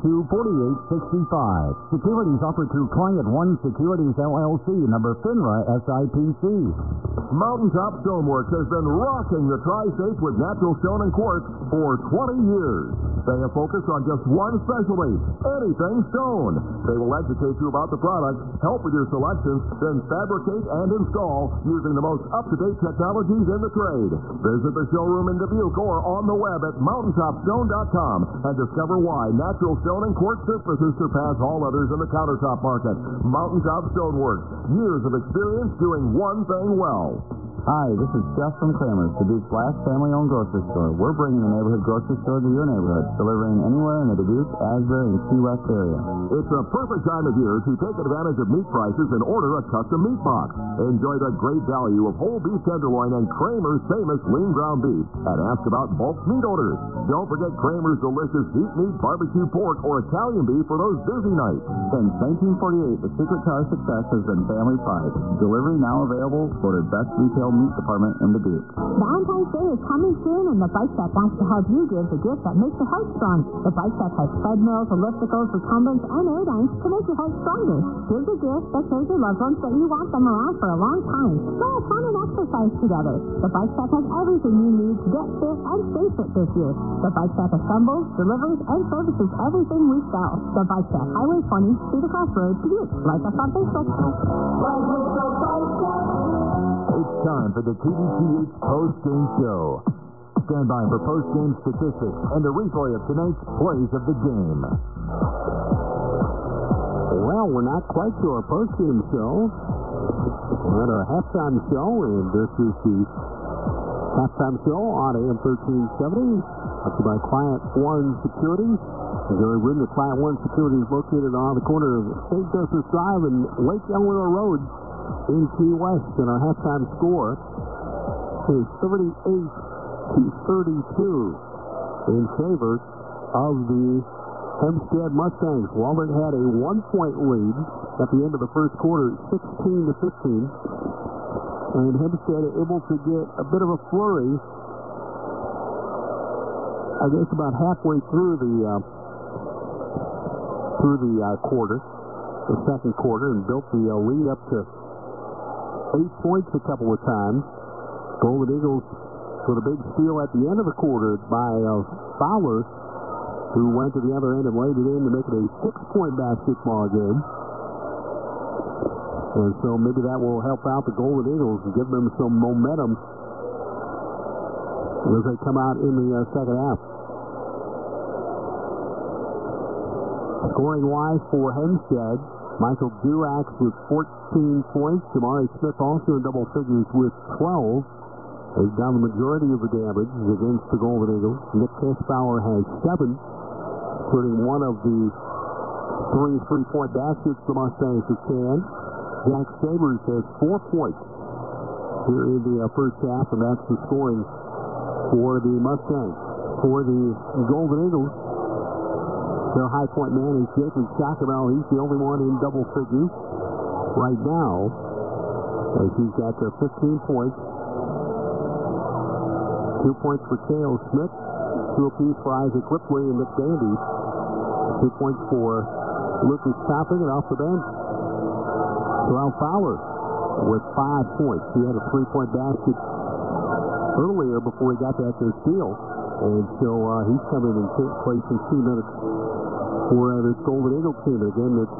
582-4865. Securities offered through Client One Securities LLC, number FINRA SIPC. Mountaintop Stoneworks has been rocking the Tri-States with natural stone and quartz for 20 years. They have focused on just one specialty, anything stone. They will educate you about the product, help with your selections, then fabricate and install using the most up-to-date technologies in the trade. Visit the showroom in Dubuque or on the web at mountaintopstone.com and discover why natural stone and quartz surfaces surpass all others in the countertop market. Mountaintop Stoneworks, years of experience doing one thing well. Hi, this is Jeff from Kramer's, Dubuque's last family-owned grocery store. We're bringing the neighborhood grocery store to your neighborhood, delivering anywhere in the Dubuque, Asbury, and Key West area. It's a perfect time of year to take advantage of meat prices and order a custom meat box. Enjoy the great value of whole beef tenderloin and Kramer's famous lean ground beef. And ask about bulk meat orders. Don't forget Kramer's delicious deep meat barbecue pork or Italian beef for those busy nights. Since 1948, the secret to our success has been family pride. Delivery now available, voted best retail Meat Department in Dubuque. Valentine's Day is coming soon, and the Bike Shop wants to help you give the gift that makes your heart strong. The Bike Shop has treadmills, ellipticals, recumbents, and airdynes to make your heart stronger. Give the gift that shows your loved ones that you want them around for a long time. Go have fun and exercise together. The Bike Shop has everything you need to get fit and stay fit this year. The Bike Shop assembles, delivers, and services everything we sell. The Bike Shop, Highway 20, Cedar Cross Road, Dubuque. Like us on Facebook. It's time for the KDTH post-game show. Stand by for post-game statistics and a replay of tonight's plays of the game. Well, we're not quite to our post-game show. We're at our halftime show, and this is the halftime show on AM 1370. Up to by Client One Securities. Gary Rudin, the Client One Securities located on the corner of St. Joseph's Drive and Lake Elmore Road in Key West. And our halftime score is 38-32 in favor of the Hempstead Mustangs. Walden had a 1-point lead at the end of the first quarter, 16-15. And Hempstead able to get a bit of a flurry, I guess about halfway through the quarter, the second quarter, and built the lead up to 8 points a couple of times. Golden Eagles with a big steal at the end of the quarter by Fowler, who went to the other end and laid it in to make it a 6-point basketball game. And so maybe that will help out the Golden Eagles and give them some momentum as they come out in the second half. Scoring-wise for Hempstead, Michael Durax with 14 points. Jamari Smith also in double figures with 12. Has done the majority of the damage against the Golden Eagles. Nick Kessbauer has 7, including one of the 3 3-point baskets the Mustangs have canned. Jack Sabers has 4 points here in the first half, and that's the scoring for the Mustangs. For the Golden Eagles, their high point man is Jacob Shacabel. He's the only one in double figures right now, as he's got 15 points. 2 points for Cale Smith, 2 apiece for Isaac Ripley and Nick Dandy, 2 points for Lucas Topping, and off the bench, Terrell Fowler with 5 points. He had a 3-point basket earlier before he got that steal, and so he's coming in and play some 2 minutes for this Golden Eagle team. Again, it's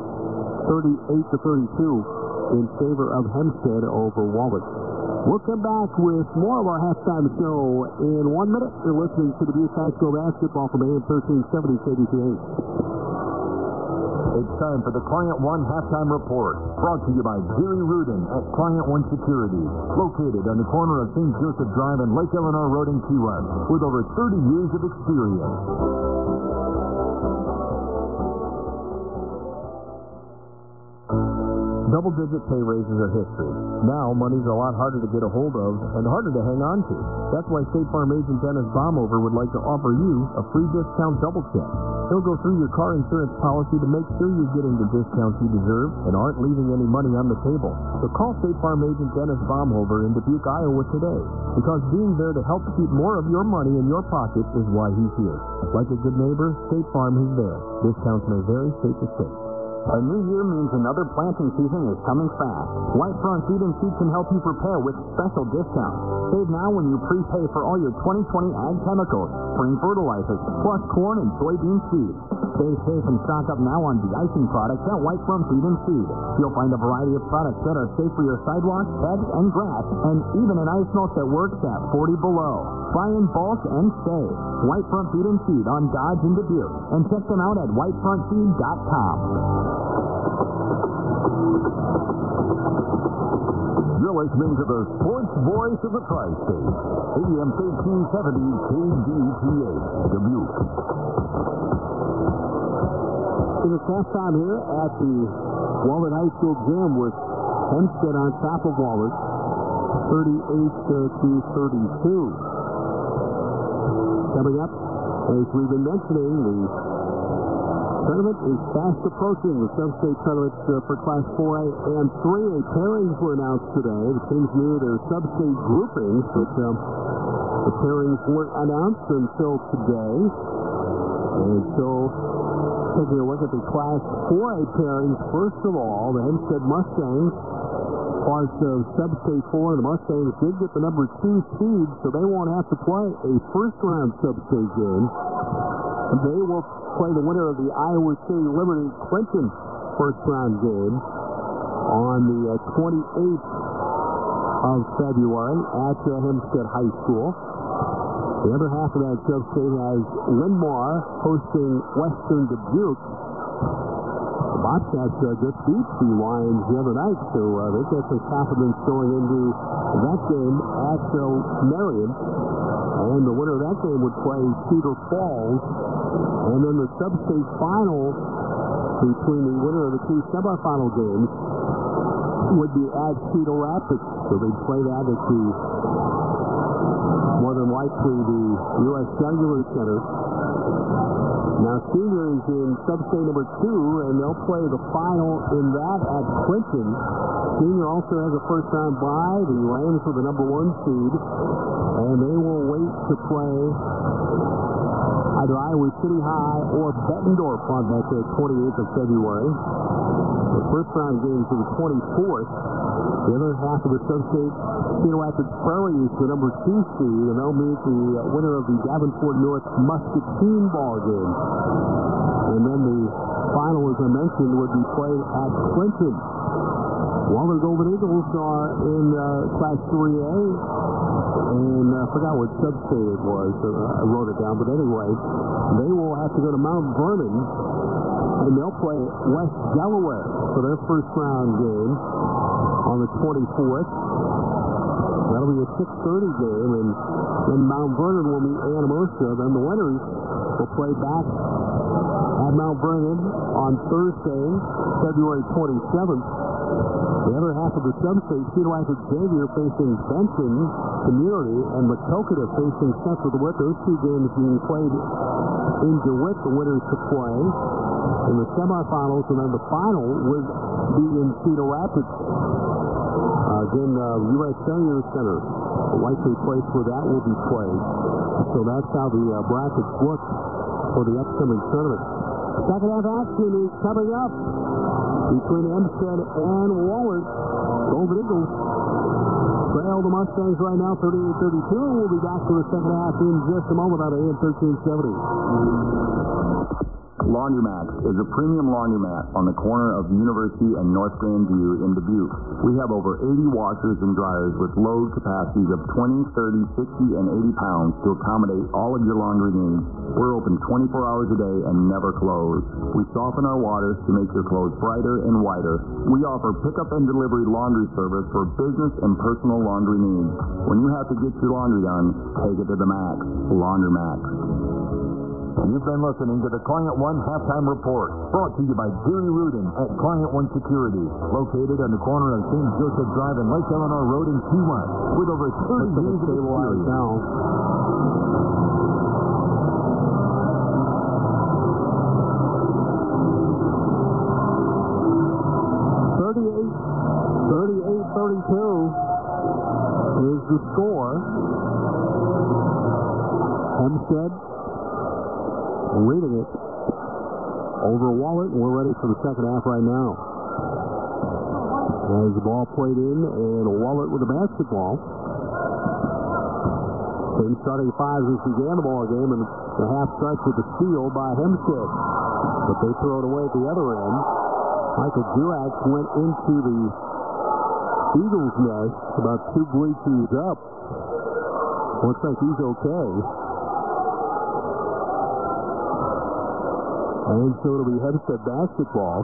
38-32 in favor of Hempstead over Walden. We'll come back with more of our halftime show in 1 minute. You're listening to Dubuque High School basketball from AM 1370 KDTH. It's time for the Client One halftime report, brought to you by Gary Rudin at Client One Securities, located on the corner of St. Joseph Drive and Lake Eleanor Road in Key West, with over 30 years of experience. Double-digit pay raises are history. Now, money's a lot harder to get a hold of and harder to hang on to. That's why State Farm agent Dennis Baumhover would like to offer you a free discount double check. He'll go through your car insurance policy to make sure you're getting the discounts you deserve and aren't leaving any money on the table. So call State Farm agent Dennis Baumhover in Dubuque, Iowa today, because being there to help keep more of your money in your pocket is why he's here. Like a good neighbor, State Farm is there. Discounts may vary state to state. A new year means another planting season is coming fast. White Front Seed & Seed can help you prepare with special discounts. Save now when you prepay for all your 2020 ag chemicals, spring fertilizers, plus corn and soybean seeds. Stay safe and stock up now on de-icing products at White Front Seed & Seed. You'll find a variety of products that are safe for your sidewalks, hedge, and grass, and even an ice melt that works at 40 below. Buy in bulk and save. White Front Seed & Seed on Dodge and Dubuque. And check them out at whitefrontseed.com. You're listening to the sports voice of the Tri-State, AM 1370 KDTH, Dubuque. It is halftime here at the Walden High School gym with Hempstead on top of Walden, 38-32. Coming up, as we've been mentioning, the tournament is fast approaching. The sub-state tournaments for Class 4A and 3A pairings were announced today. The teams knew their sub-state groupings, but the pairings weren't announced until today. And so, taking a look at the Class 4A pairings, first of all, the Hempstead Mustangs, part of Sub-State 4, the Mustangs did get the number 2 seed, so they won't have to play a first-round Sub-State game. They will play the winner of the Iowa City Liberty Clinton first-round game on the 28th of February at Hempstead High School. The other half of that sub-state has Linn-Mar hosting Western Dubuque. The Bobcats just beat the Lions the other night, so they've got some confidence going into that game at Marion. And the winner of that game would play Cedar Falls. And then the sub-state final between the winner of the two semifinal games would be at Cedar Rapids. So they'd play that at the, more than likely, the U.S. Cellular Center. Now, Senior is in sub-state number 2, and they'll play the final in that at Clinton. Senior also has a first-round bye. The Rams for the number 1 seed, and they will wait to play either Iowa City High or Bettendorf on that 28th of February. The first-round games are the 24th. The other half of the sub-state, Cedar Rapids Prairie, is the number 2 seed, and they'll meet the winner of the Davenport North Muscatine ball game. And then the final, as I mentioned, would be played at Clinton. While the Golden Eagles are in Class 3A, and I forgot what sub-state it was, so I wrote it down, but anyway, they will have to go to Mount Vernon, and they'll play West Delaware for their first-round game on the 24th. That'll be a 6:30 game, and then Mount Vernon will meet Anamosa. Then the winners will play back at Mount Vernon on Thursday, February 27th. The other half of the sub-state, Cedar Rapids Xavier facing Benton Community, and Maquoketa facing Central DeWitt. Those two games being played in DeWitt, the winners to play in the semifinals, and then the final would be in Cedar Rapids. Again, U.S. Cellular Center, the likely place where that will be played. So that's how the brackets look for the upcoming tournament. Second half action is coming up between Hempstead and Wahlert. Golden Eagles trail the Mustangs right now, 38-32. We'll be back for the second half in just a moment on AM 1370. Laundromat is a premium laundromat on the corner of University and North Grandview in Dubuque. We have over 80 washers and dryers with load capacities of 20, 30, 60, and 80 pounds to accommodate all of your laundry needs. We're open 24 hours a day and never close. We soften our waters to make your clothes brighter and whiter. We offer pickup and delivery laundry service for business and personal laundry needs. When you have to get your laundry done, take it to the max. Laundromat. You've been listening to the Client One Halftime Report, brought to you by Gary Rudin at Client One Security, located on the corner of St. Joseph Drive and Lake Eleanor Road in Key West, with over 30 years of experience. Now. 38-32 is the score. Hempstead leading it over Wahlert, and we're ready for the second half right now. As the ball played in, and Wahlert with the basketball. Same starting five as began the ball game, and the half starts with a steal by Hempstead. But they throw it away at the other end. Michael Durack went into the Eagles' nest about 2 bleachers up. Looks like he's okay. And so it'll be Hempstead basketball.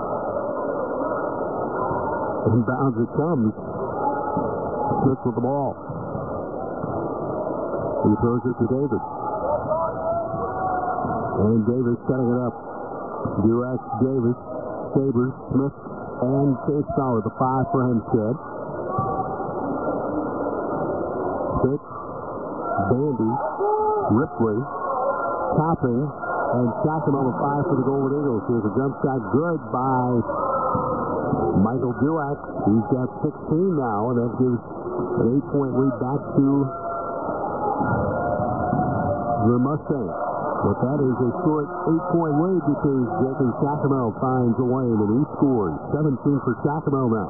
Inbounds it comes. Smith with the ball. He throws it to Davis. And Davis setting it up. Durack, Davis, Sabers, Smith, and Chase Fowler, the 5 for Hempstead. 6, Bandy, Ripley, Topping, And Sacramento 5 for the Golden Eagles. Here's a jump shot good by Michael Duax. He's got 16 now, and that gives an 8-point lead back to the Mustangs. But that is a short 8-point lead because Jacob Sacramento finds a lane, and he scores. 17 for Sacramento now.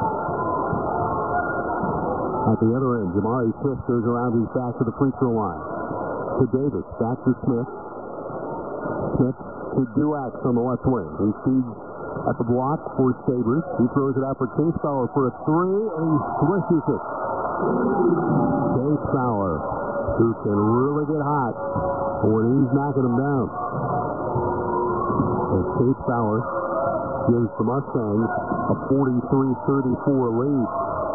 At the other end, Jamari Smith goes around his back to the free throw line. To Davis, back to Smith. Smith to Duax on the left wing. He feeds at the block for Sabres. He throws it out for Case Fowler for a three, and he swishes it. Case Fowler, who can really get hot when he's knocking him down. And Case Fowler gives the Mustangs a 43-34 lead.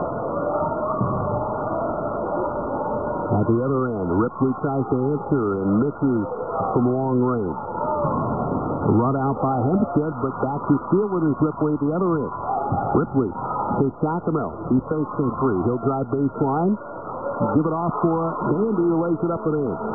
At the other end, Ripley tries to answer and misses from long range. Run out by Hempstead, but back to steal it is Ripley at the other end. Ripley to Sacramento. He fakes a three. He'll drive baseline. Give it off for Andy, who lays it up and in.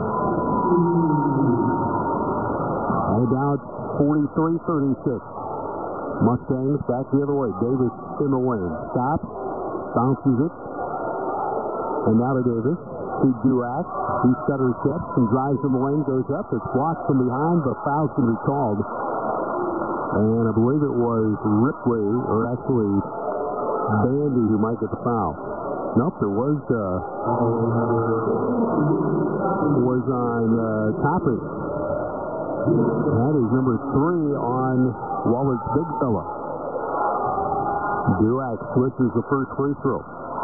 And now it's 43-36. Mustangs back the other way. Davis in the lane. Stops. Bounces it. And now to Davis. To Duax. He stutter steps and drives in the lane. Goes up. It's blocked from behind, but foul's going to be called. And I believe it was Ripley, or actually Bandy, who might get the foul. Nope, it was on Topping. That is number 3 on Waller's big fella. Duax switches the first free throw.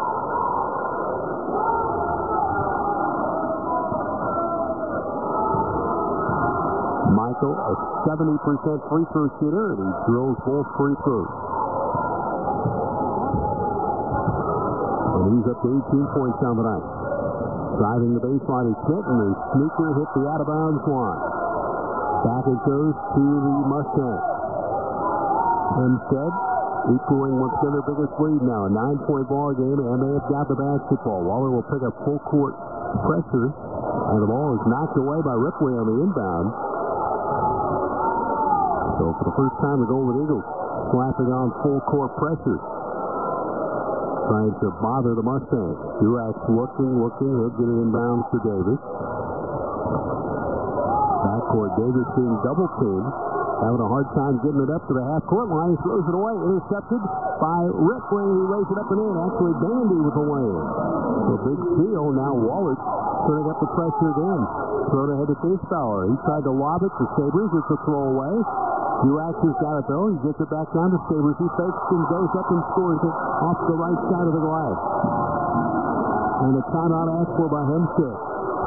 Michael, a 70% free throw shooter, and he drills both free throws. And he's up to 18 points on the night. Driving the baseline is Smith, and the sneaker hit the out-of-bounds line. Back it goes to the Mustangs. Instead, equaling what's been their biggest lead now. A 9-point ball game, and they have got the basketball. Waller will pick up full court pressure, and the ball is knocked away by Ripley on the inbound. So for the first time, the Golden Eagles slapping on full court pressure, trying to bother the Mustangs. Duax looking. He'll get it inbounds to Davis. Backcourt, Davis being double teamed, having a hard time getting it up to the half-court line. He throws it away, intercepted by Ripley, who lays it up and in. Actually, Bandy with the lane. So big steal. Now Wallace turning up the pressure again. Thrown ahead to Case Fowler. He tried to lob it to Sabres. It's a throwaway. Duax has got it, though. He gets it back down to Sabres. He fakes and goes up and scores it off the right side of the glass. And a timeout asked for by Hempstead.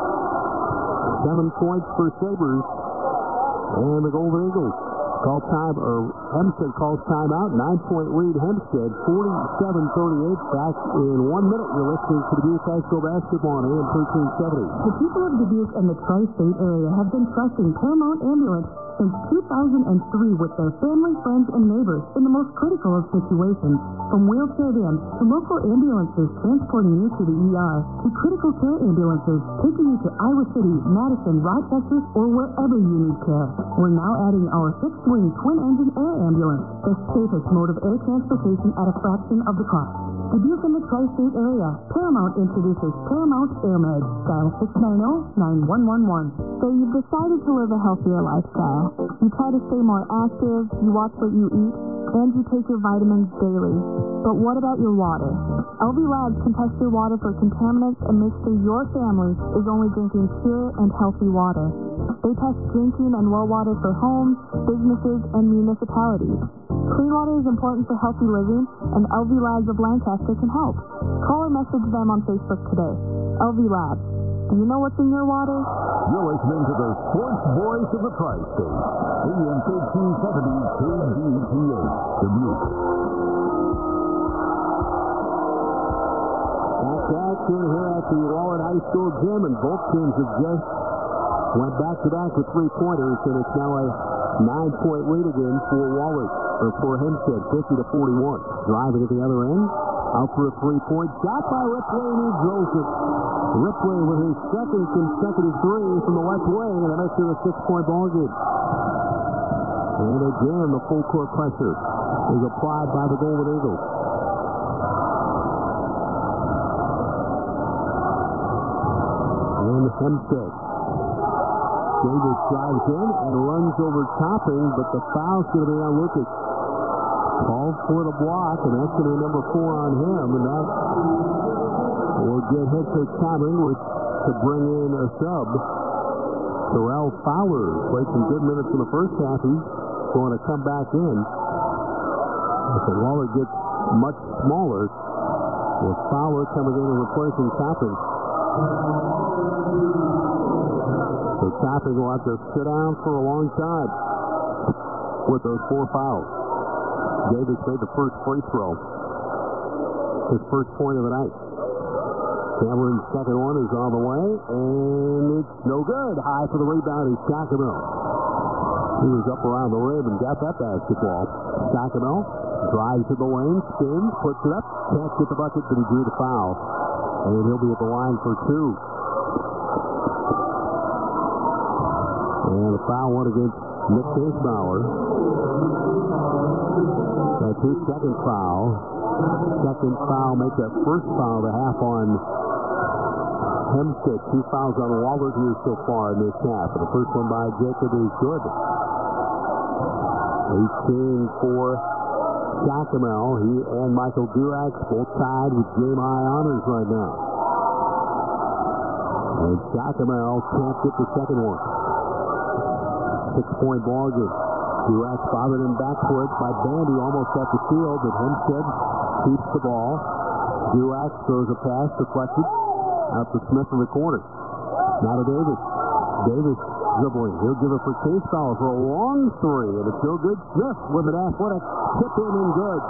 7 points for Sabres. And the Golden Eagles call time, or Hempstead calls timeout. 9-point lead Hempstead, 47-38. Back in 1 minute, you're listening to Dubuque High School basketball on AM 1370. The people of Dubuque and the tri-state area have been trusting Paramount Ambulance since 2003 with their family, friends, and neighbors in the most critical of situations. From wheelchair vans to local ambulances transporting you to the ER, to critical care ambulances taking you to Iowa City, Madison, Rochester, or wherever you need care. We're now adding our fixed-wing twin-engine air ambulance, the safest mode of air transportation at a fraction of the cost. Dubuque in the tri-state area, Paramount introduces Paramount AirMed. Dial 690-9111. So you've decided to live a healthier lifestyle. You try to stay more active, you watch what you eat, and you take your vitamins daily. But what about your water? LV Labs can test your water for contaminants and make sure your family is only drinking pure and healthy water. They test drinking and well water for homes, businesses, and municipalities. Clean water is important for healthy living, and LV Labs of Lancaster can help. Call or message them on Facebook today. LV Labs. Do you know what's in your water? You're listening to the sports voice of the Tri-State. AM 1370 KDTA, Dubuque. Back in here at the Waller High School gym, and both teams have just went back-to-back with three-pointers, and it's now a 9-point lead again for Waller, or for Hempstead, 50-41. Driving at the other end, Out for a three-point shot by Ripley, and he drills it. Ripley with his second consecutive three from the left wing, and that makes it a 6-point ball game. And again, the full court pressure is applied by the Golden Eagles. And Hempstead. Davis drives in and runs over Topping, but the foul's going to be on Lucas. Called for the block, and that's going to be number 4 on him, and that will get head coach Topping to bring in a sub. Terrell Fowler played some good minutes in the first half. He's going to come back in. So Waller gets much smaller, with Fowler coming in and replacing Topping. So Topping will have to sit down for a long time with those 4 fouls. Davis made the first free throw. His first point of the night. Cameron's second one is on the way, and it's no good. High for the rebound is Giacomo. He was up around the rim and got that basketball. Giacomo drives to the lane, spins, puts it up, can't get the bucket, but he drew the foul. And he'll be at the line for 2. And a foul one against Nick Casebauer. That's his second foul. Second foul makes that first foul the half on Hempstead. 2 fouls on Waller here so far in this half. And the first one by Jacob is good. 18 for Giacomo. He and Michael Durax both tied with game-high honors right now. And Giacomo can't get the second one. 6-point ball game. Durax bothered him backcourt by Bandy, almost at the field, but Hempstead keeps the ball. Durax throws a pass, deflected out to Smith in the corner. Now to Davis. Davis dribbling. He'll give it for Casebauer for a long 3, and it's no good. Smith with an athletic tip in and good.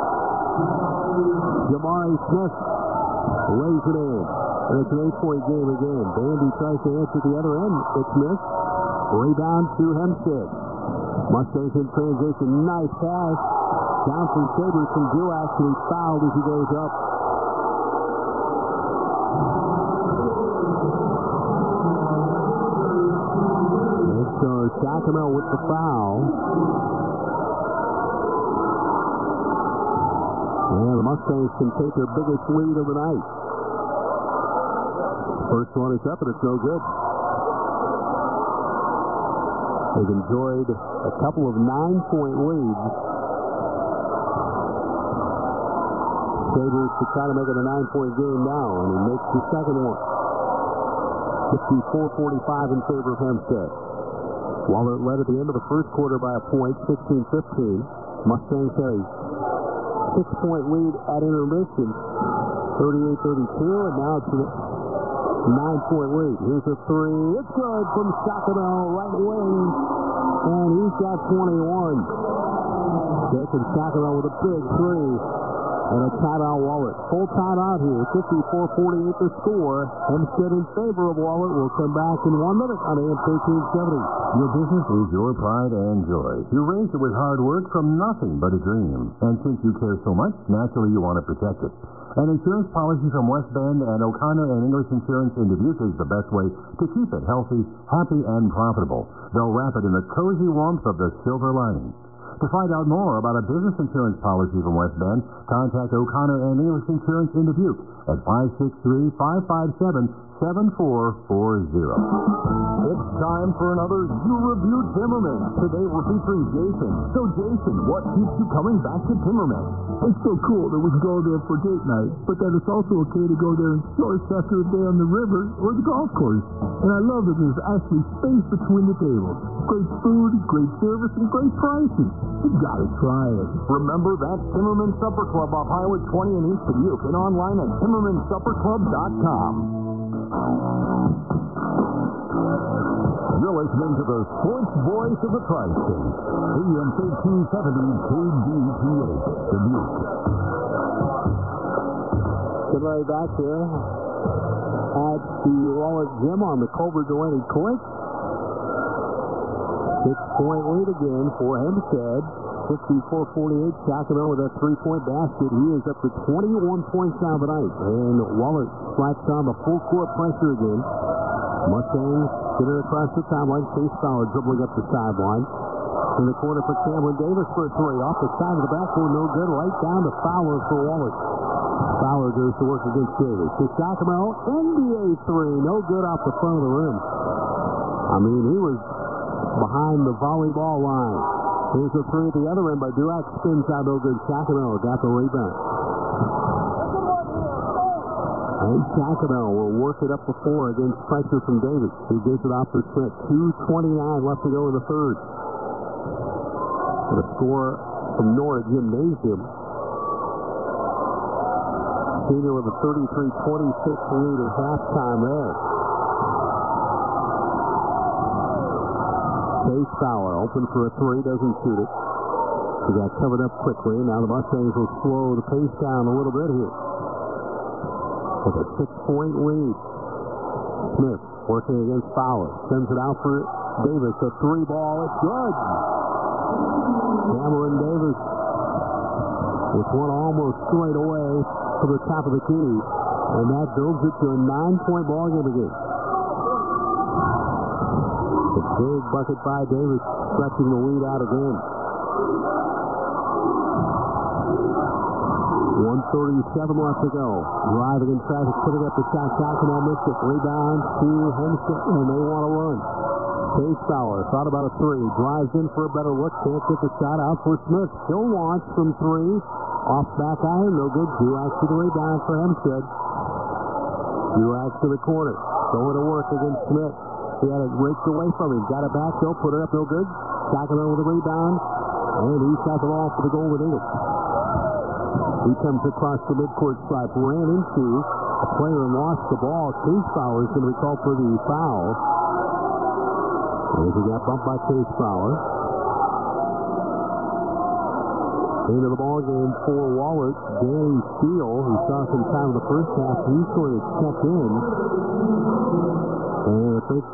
Jamari Smith lays it in. And it's an 8-point game again. Bandy tries to answer the other end. It's missed. Rebound to Hempstead. Mustangs in transition. Nice pass. Down for Sabres from Durax, and he's fouled as he goes up. And so Giacomo with the foul. And the Mustangs can take their biggest lead of the night. First one is up, and it's no good. They've enjoyed a couple of 9-point leads. Sabres to try to make it a 9-point game now, and he makes the second one. 54-45 in favor of Hempstead. Waller led at the end of the first quarter by a point, 16-15. Mustangs had a 6-point lead at intermission, 38-32, and now it's a 9-point lead. Here's a 3. It's good from Giacomo, right wing, and he's got 21. Jacob Giacomo with a big 3. And a timeout Waller. Full timeout here. 54-48 to score. Hempstead in favor of Waller. We'll come back in 1 minute on AM 1370. Your business is your pride and joy. You raised it with hard work from nothing but a dream. And since you care so much, naturally you want to protect it. An insurance policy from West Bend and O'Connor and English Insurance in Dubuque is the best way to keep it healthy, happy, and profitable. They'll wrap it in the cozy warmth of the silver lining. To find out more about a business insurance policy from West Bend, contact O'Connor and English Insurance in Dubuque at 563-557-7440. It's time for another You Review Timmerman. Today we're featuring Jason. So Jason, what keeps you coming back to Timmerman? It's so cool that we can go there for date night, but that it's also okay to go there and shorts after a day on the river or the golf course. And I love that there's actually space between the tables. Great food, great service, and great prices. You gotta try it. Remember, that's Timmerman Supper Club off Highway 20 in East Dubuque and online at TimmermanSupperClub.com. You're listening to the sports voice of the Tri-State, AM 1370 KDTH, Dubuque. Get right back here at the Waller Gym on the Culver Delaney Court. 6-point lead again for Hempstead. 54-48. Jacobell with a three-point basket. He is up to 21 points now tonight. And Wallace slaps on the full court pressure again. Mustangs get it across the timeline. Chase Fowler dribbling up the sideline. In the corner for Cameron Davis for a three. Off the side of the backboard, no good. Right down to Fowler for Wallace. Fowler goes to work against Davis. To Jacobell, NBA three. No good off the front of the rim. I mean, he was behind the volleyball line. Here's a three at the other end by Duac. Spins out, no good. Jacobell got the rebound. And Jacobell will work it up the floor against pressure from Davis. He gives it off to Smith. 2:29 left to go in the third. The score from Nora Gymnasium. Senior with a 33-26 lead at halftime there. Chase Fowler open for a three, doesn't shoot it. He got covered up quickly. Now the Mustangs will slow the pace down a little bit here. With a 6-point lead. Smith working against Fowler. Sends it out for Davis. A three ball. It's good. Cameron Davis with one almost straight away to the top of the key. And that builds it to a 9-point ball game again. A big bucket by Davis, stretching the lead out again. 1:37 left to go. Driving in traffic, putting up the shot. Jacobell missed it. Rebound to Hempstead, and they want to run. Chase Fowler thought about a three. Drives in for a better look. Can't get the shot out for Smith. He'll launch from three. Off back iron, no good. Duac to the rebound for Hempstead. Duac to the corner. Going to work against Smith. He had it raked away from him. Got it back, though. Put it up, no good. Jacobell with a rebound. And he's got the ball for the Golden Eagles. He comes across the midcourt stripe. Ran into a player and lost the ball. Chase Fowler is going to be called for the foul. As he got bumped by Chase Fowler. Into the ball game for Wallace. Danny Steele, who saw some time in the first half, he's going to check in. And I think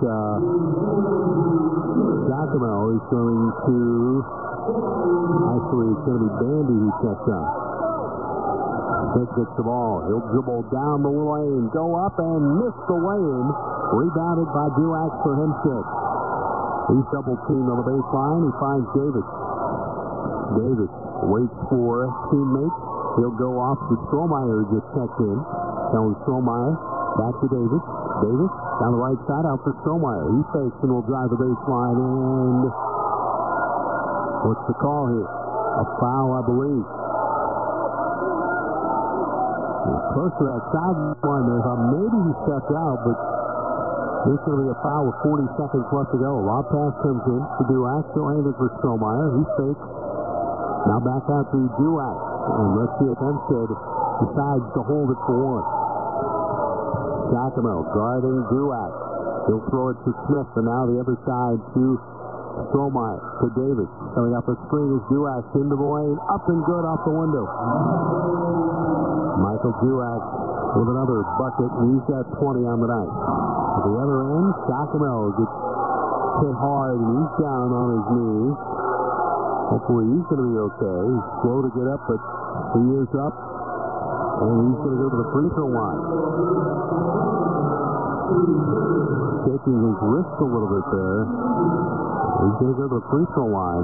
Jacobell is going to... Actually, it's going to be Bandy who checks out. Smith gets the ball. He'll dribble down the lane, go up and miss the lane. Rebounded by Duac for Hempstead. He's double-teamed on the baseline. He finds Davis. Davis waits for teammates. He'll go off to Strohmeyer, just checked in. Telling Strohmeyer back to Davis. Davis down the right side out for Strohmeyer. He fakes and will drive the baseline. And what's the call here? A foul, I believe. Close to that sideline there. Maybe he stepped out, but there's going to be a foul with 40 seconds left to go. Lob pass comes in to Duac. Still aiming for Strohmeyer. He fakes. Now back out to Duac. And let's see if Hempstead decides to hold it for one. Jacobell guarding Duac. He'll throw it to Smith. And now the other side to Strohmeyer. To Davis. Coming up the screen is Duac into the lane. Up and good off the window. Michael Duac with another bucket. And he's got 20 on the night. At the other end, Jacobell gets hit hard. And he's down on his knees. Hopefully he's going to be okay. He's slow to get up, but he is up. And he's going to go to the free throw line. Shaking his wrist a little bit there. He's going to go to the free throw line.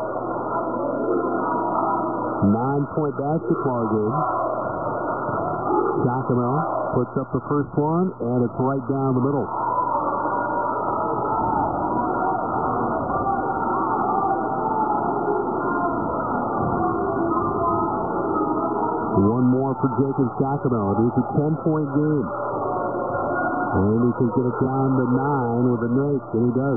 9-point basketball game. Jacobell puts up the first one, and it's right down the middle. One more for Jacob Jacobell. It is a 10-point game. And he can get it down to 9 with a make, and he does.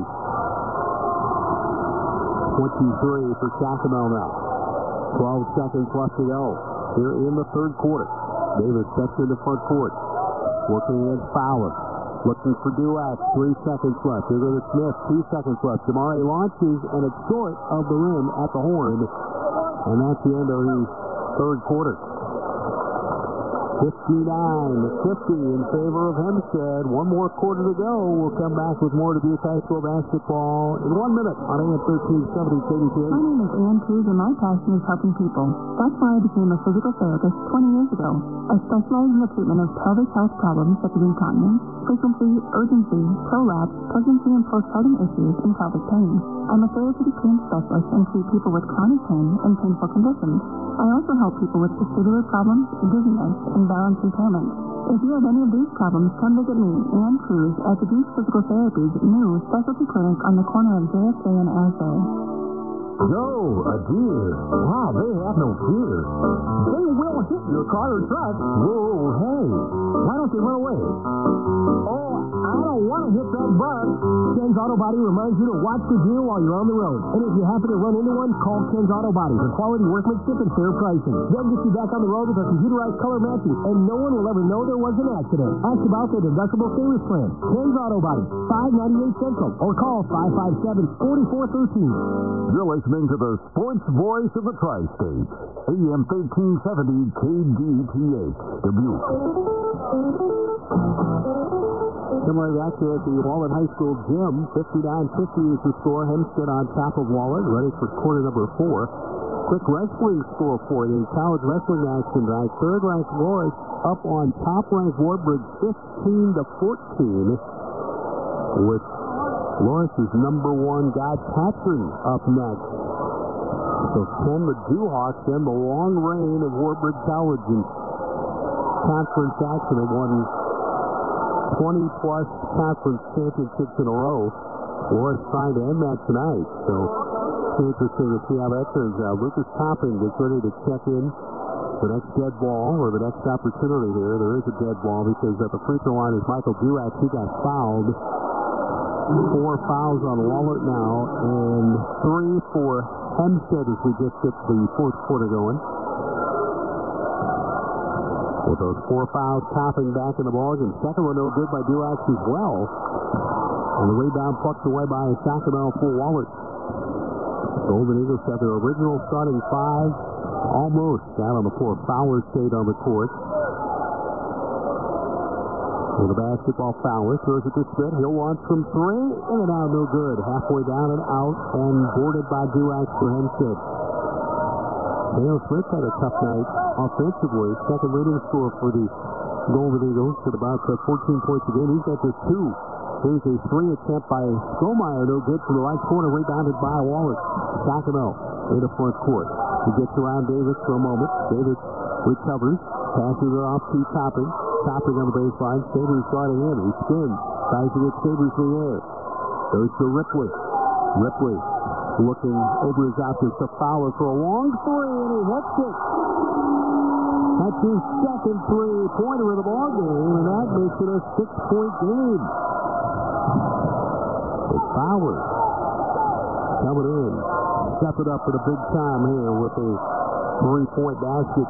23 for Jacobell now. 12 seconds left to go. Here in the third quarter. Davis steps into front court. Working against Fowler. Looking for Duac. 3 seconds left. Here goes Smith. 2 seconds left. Jamari launches, and it's short of the rim at the horn. And that's the end of the third quarter. 59-50 in favor of Hempstead. One more quarter to go. We'll come back with more Dubuque High School basketball in 1 minute on AM 1370 KDTH. My name is Ann Cruz, and my passion is helping people. That's why I became a physical therapist 20 years ago. I specialize in the treatment of pelvic health problems such as incontinence, frequency, urgency, prolapse, pregnancy and postpartum issues, and pelvic pain. I'm a therapeutic pain specialist and treat people with chronic pain and painful conditions. I also help people with vestibular problems, dizziness, and balance impairment. If you have any of these problems, come visit me, Ann Cruz, at the Duke Physical Therapy's new specialty clinic on the corner of JFK and Asbury. No, a deer. Wow, they have no fear. They will hit your car or truck. Whoa, hey, why don't they run away? Oh, I don't want to hit that bug. Ken's Auto Body reminds you to watch the deer while you're on the road. And if you happen to run into one, call Ken's Auto Body for quality workmanship and fair pricing. They'll get you back on the road with a computerized color matching, and no one will ever know there was an accident. Ask about their deductible savings plan. Ken's Auto Body, 598 Central, or call 557-4413. You're listening to the sports voice of the Tri-States, AM 1370 KDTH, Dubuque. Come right back here at the Wahlert High School gym. 59-50 is the score. Hempstead on top of Wahlert, ready for quarter number 4. Quick wrestling score for you. College wrestling action tonight. Third-ranked Loris up on top-ranked Warbridge 15-14 with Loris' number 1 guy, Patron, up next. So can the Jewhawks end the long reign of Warbridge College in conference action? They won 20-plus conference championships in a row. Loris trying to end that tonight. So it's interesting to see how that turns out. Lucas Topping gets ready to check in the next dead ball, or the next opportunity here. There is a dead ball because at the free throw line is Michael Duax. He got fouled. 4 fouls on Wahlert now, and 3 for Hempstead as we just get the fourth quarter going. With those 4 fouls, Topping back in the ballgame. Second one no good by Duax as well. And the rebound plucked away by Sacramento for Wahlert. Golden Eagles have their original starting 5 almost out on the floor. Fowler stayed on the court. With a basketball, Fowler throws it to Smith. He'll launch from 3, in and out, no good. Halfway down and out, and boarded by Duax for Hempstead. Dale Smith had a tough night offensively. Second leading scorer for the Golden Eagles at about 14 points a game. He's got just 2. Here's a 3 attempt by Strohmeyer, no good from the right corner, rebounded by Wahlert. Sacramento in the front court. He gets around Davis for a moment. Davis recovers, passes it off to Topping. Topping on the baseline. Sabers starting in. He spins. Tries to get Sabers in the air. Goes to Ripley. Ripley looking over his options to Fowler for a long 3, and he hits it. That's his second 3-pointer of the ball game, and that makes it a 6-point game. It's Fowler coming in. Step it up for the big time here with a 3-point basket.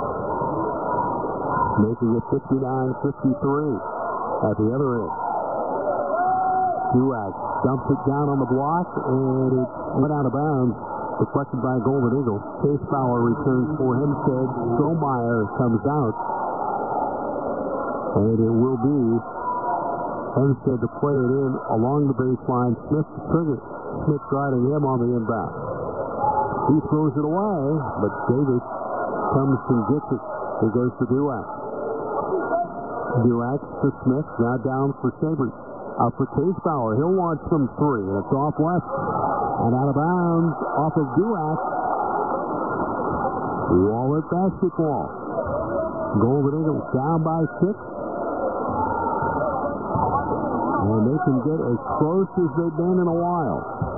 Making it 59-53 at the other end. Duax dumps it down on the block, and it went out of bounds. Deflected by Golden Eagle. Case Fowler returns for Hempstead. Strohmeyer comes out. And it will be Hempstead to play it in along the baseline. Smith to trigger. Smith guarding him on the inbound. He throws it away, but Davis comes and gets it. He goes to Duax. Duax to Smith, now down for Sabres. Out for Case Fowler. He'll launch from 3, and it's off left. And out of bounds, off of Duax. Wahlert basketball. Golden Eagles down by 6. And they can get as close as they've been in a while.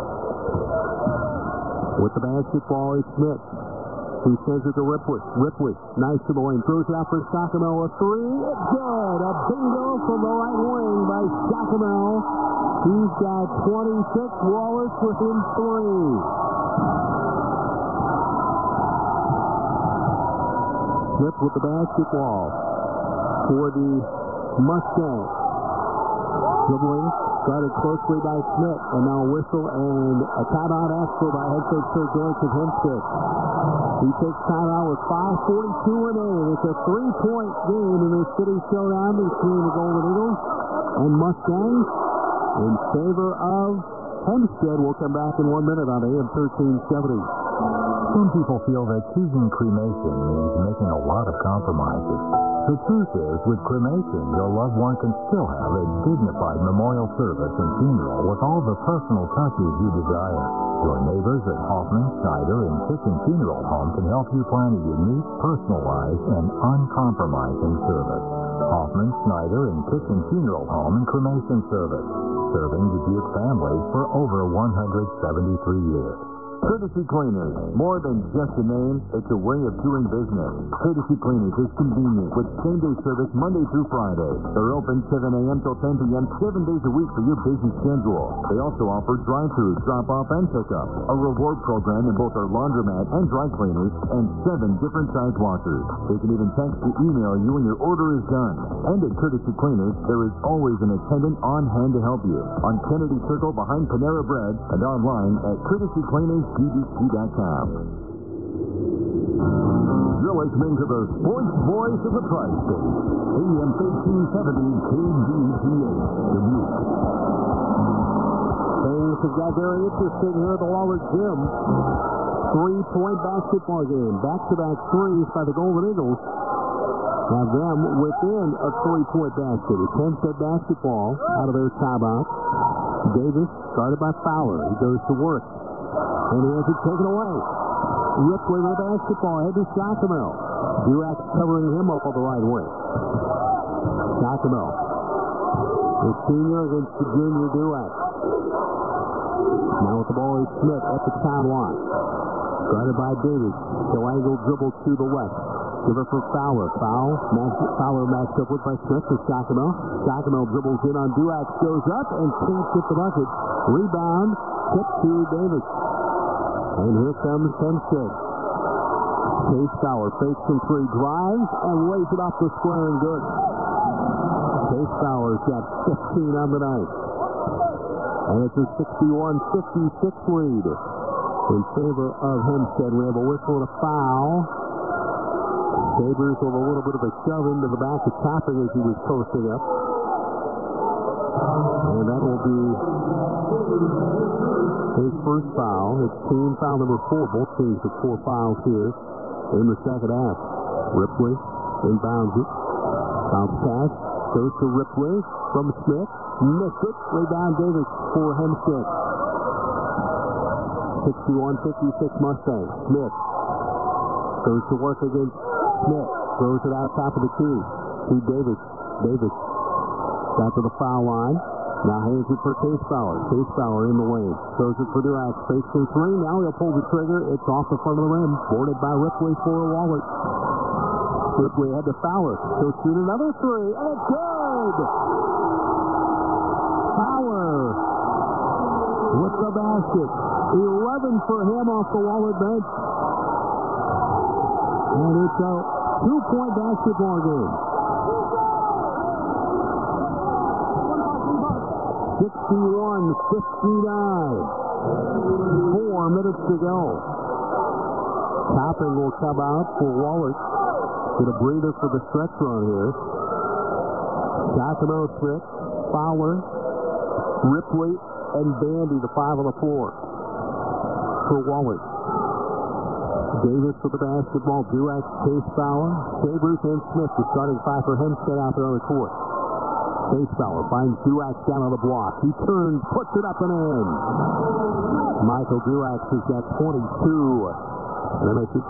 With the basketball is Smith. He sends it to Ripley. Ripley, nice to the lane. Throws it out for Sacramento. A 3. It's good. A bingo from the right wing by Sacramento. He's got 26. Wallace within 3. Smith with the basketball for the Mustangs. Dribbling Guarded closely by Smith, and now a whistle and a timeout asked for by head coach Sir George of Hempstead. He takes timeout with 5:42 remaining. It's a 3-point game in the city showdown between the Golden Eagles and Mustangs in favor of Hempstead. We'll come back in 1 minute on AM 1370. Some people feel that choosing cremation means making a lot of compromises. The truth is, with cremation, your loved one can still have a dignified memorial service and funeral with all the personal touches you desire. Your neighbors at Hoffman, Snyder, and Kitchen Funeral Home can help you plan a unique, personalized, and uncompromising service. Hoffman, Snyder, and Kitchen Funeral Home and Cremation Service, serving Dubuque families for over 173 years. Courtesy Cleaners. More than just a name, it's a way of doing business. Courtesy Cleaners is convenient with same-day service Monday through Friday. They're open 7 a.m. till 10 p.m. 7 days a week for your busy schedule. They also offer drive-through, drop-off, and pickup, a reward program in both our laundromat and dry cleaners, and 7 different size washers. They can even text or email you when your order is done. And at Courtesy Cleaners, there is always an attendant on hand to help you. On Kennedy Circle behind Panera Bread and online at CourtesyCleanersGBC.com. You're listening to the sports voice of the Tri-State, AM 1370 KDTH, Dubuque. Things have got very interesting here at the Wahlert Gym. 3-point basketball game. Back-to-back threes by the Golden Eagles have them within a 3-point basket. It's Hempstead basketball out of their timeout. Davis started by Fowler. He goes to work. And he has it taken away. Ripley with the basketball. Head to Shockamel. Durack covering him up on the right wing. Shockamel. The senior against the junior Durack. Now with the ball is Smith at the town line. Guarded by Davis. Angle dribble to the left. Give it for Fowler. Fowler matched up with by Smith to Shockamel. Shockamel dribbles in on Durack. Goes up and can't get the bucket. Rebound. Tip to Davis. And here comes Hempstead. Chase Fowler fakes from 3, drives, and lays it off the square and good. Chase Fowler's got 15 on the night. And it's a 61-56 lead in favor of Hempstead. We have a whistle and a foul. Sabres with a little bit of a shove into the back of Topping as he was posting up. And that will be his first foul. It's team foul number 4. Both teams with 4 fouls here in the second half. Ripley inbounds it. Bounce pass goes to Ripley from Smith. Missed it. Rebound Davis for Hempstead. 61-56 Mustangs. Smith goes to work against Smith. Throws it out top of the key to Davis. Davis got to the foul line. Now hands it for Case Fowler. Case Fowler in the lane. Throws it for Durack. Space from 3. Now he'll pull the trigger. It's off the front of the rim. Boarded by Ripley for Wahlert. Ripley had to Fowler. He'll shoot another 3. And it's good! Fowler with the basket. 11 for him off the Wahlert bench. And it's a 2-point basketball game. 61-59. 4 minutes to go. Topping will come out for Wahlert. Get a breather for the stretch run here. Shockamel, Smith, Fowler, Ripley, and Bandy, the 5 on the floor for Wahlert. Davis with the basketball. Durack, Case Fowler, Sabres, and Smith, the starting 5 for Hempstead out there on the court. Case Fowler finds Durack down on the block. He turns, puts it up and in. Michael Durack has got 22. That makes it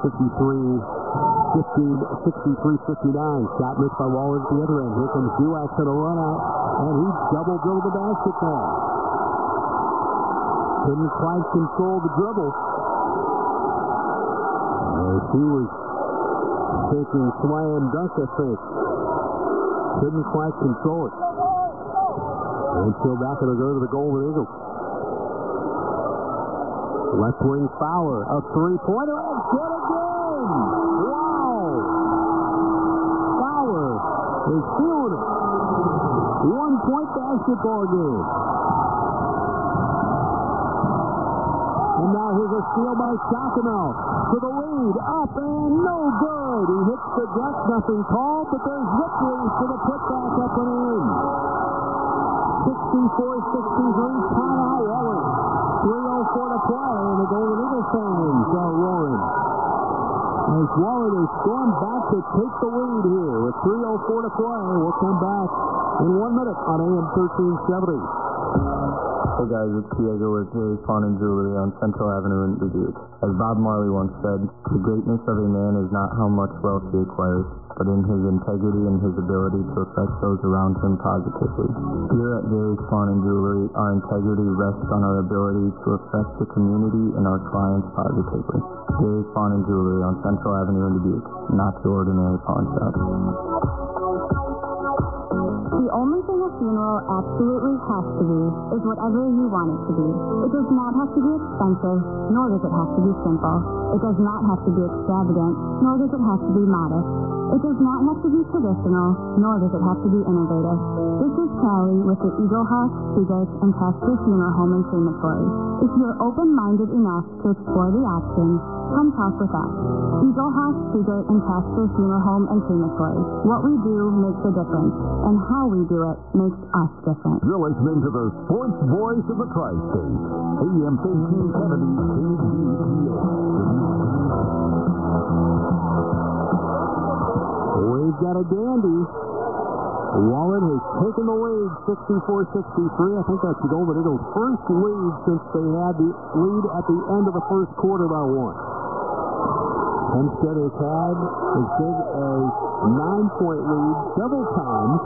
63-59. Shot missed by Wahlert at the other end. Here comes Durack to the run out, and he double dribbled the basketball. Couldn't quite control the dribble. He was thinking slam dunk, I think. Couldn't quite control it. And so back it'll go to the Golden Eagles. Left wing Fowler, a 3-pointer, and good again! Wow! Fowler is feeling it. one-point basketball game. And now here's a steal by Sakano for the lead. Up and no good. He hits the deck. Nothing called, but there's Ripley for the putback up and in. 64-63 timeout Waller. 3:04 to play, and the Golden Eagle fans are roaring. As Waller has gone back to take the lead here with 3:04 to play. We'll come back in 1 minute on AM 1370. Hey guys, it's Diego with Jerry's Pawn and Jewelry on Central Avenue in Dubuque. As Bob Marley once said, the greatness of a man is not how much wealth he acquires, but in his integrity and his ability to affect those around him positively. Here at Jerry's Pawn and Jewelry, our integrity rests on our ability to affect the community and our clients positively. Jerry's Pawn and Jewelry on Central Avenue in Dubuque, not your ordinary pawn shop. The only thing a funeral absolutely has to be is whatever you want it to be. It does not have to be expensive, nor does it have to be simple. It does not have to be extravagant, nor does it have to be modest. It does not have to be traditional, nor does it have to be innovative. This is Callie with the Eagle House, Seagate, and Casper Funeral Home and Crematory. If you're open-minded enough to explore the options, come talk with us. Eagle House, Seagate, and Casper Funeral Home and Crematory. What we do makes a difference, and how we do it makes us different. You're listening to the sports voice of the Tri-State, AM 1370 KBGA. We've got a dandy. Wallen has taken the lead, 64-63. I think that's the Golden Eagles' first lead since they had the lead at the end of the first quarter by one. Hempstead has had as big as 9-point lead several times.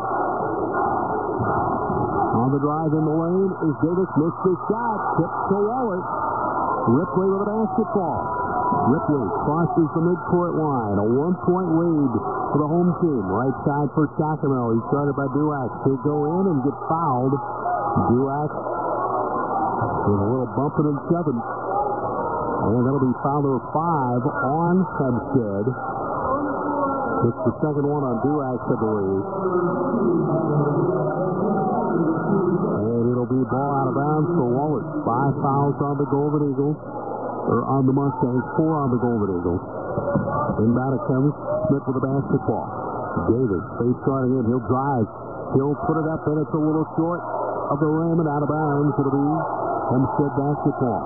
On the drive in the lane is Davis, missed his shot, tipped to Waller. Ripley with a basketball. Ripley crosses the midcourt line. A 1-point lead for the home team. Right side for Sacramento. He's started by Duax. He'll go in and get fouled. Duax with a little bumping and shoving. And that'll be foul number 5 on Hempstead. It's the second one on Duax, I believe. And it'll be ball out of bounds for Waller. 5 fouls on the Golden Eagles. Or on the Mustangs, 4 on the Golden Eagles. Inbound it comes. Smith with the basketball. Davis, face guarding him. He'll drive. He'll put it up, and it's a little short of the rim and out of bounds. It'll be Hempstead basketball.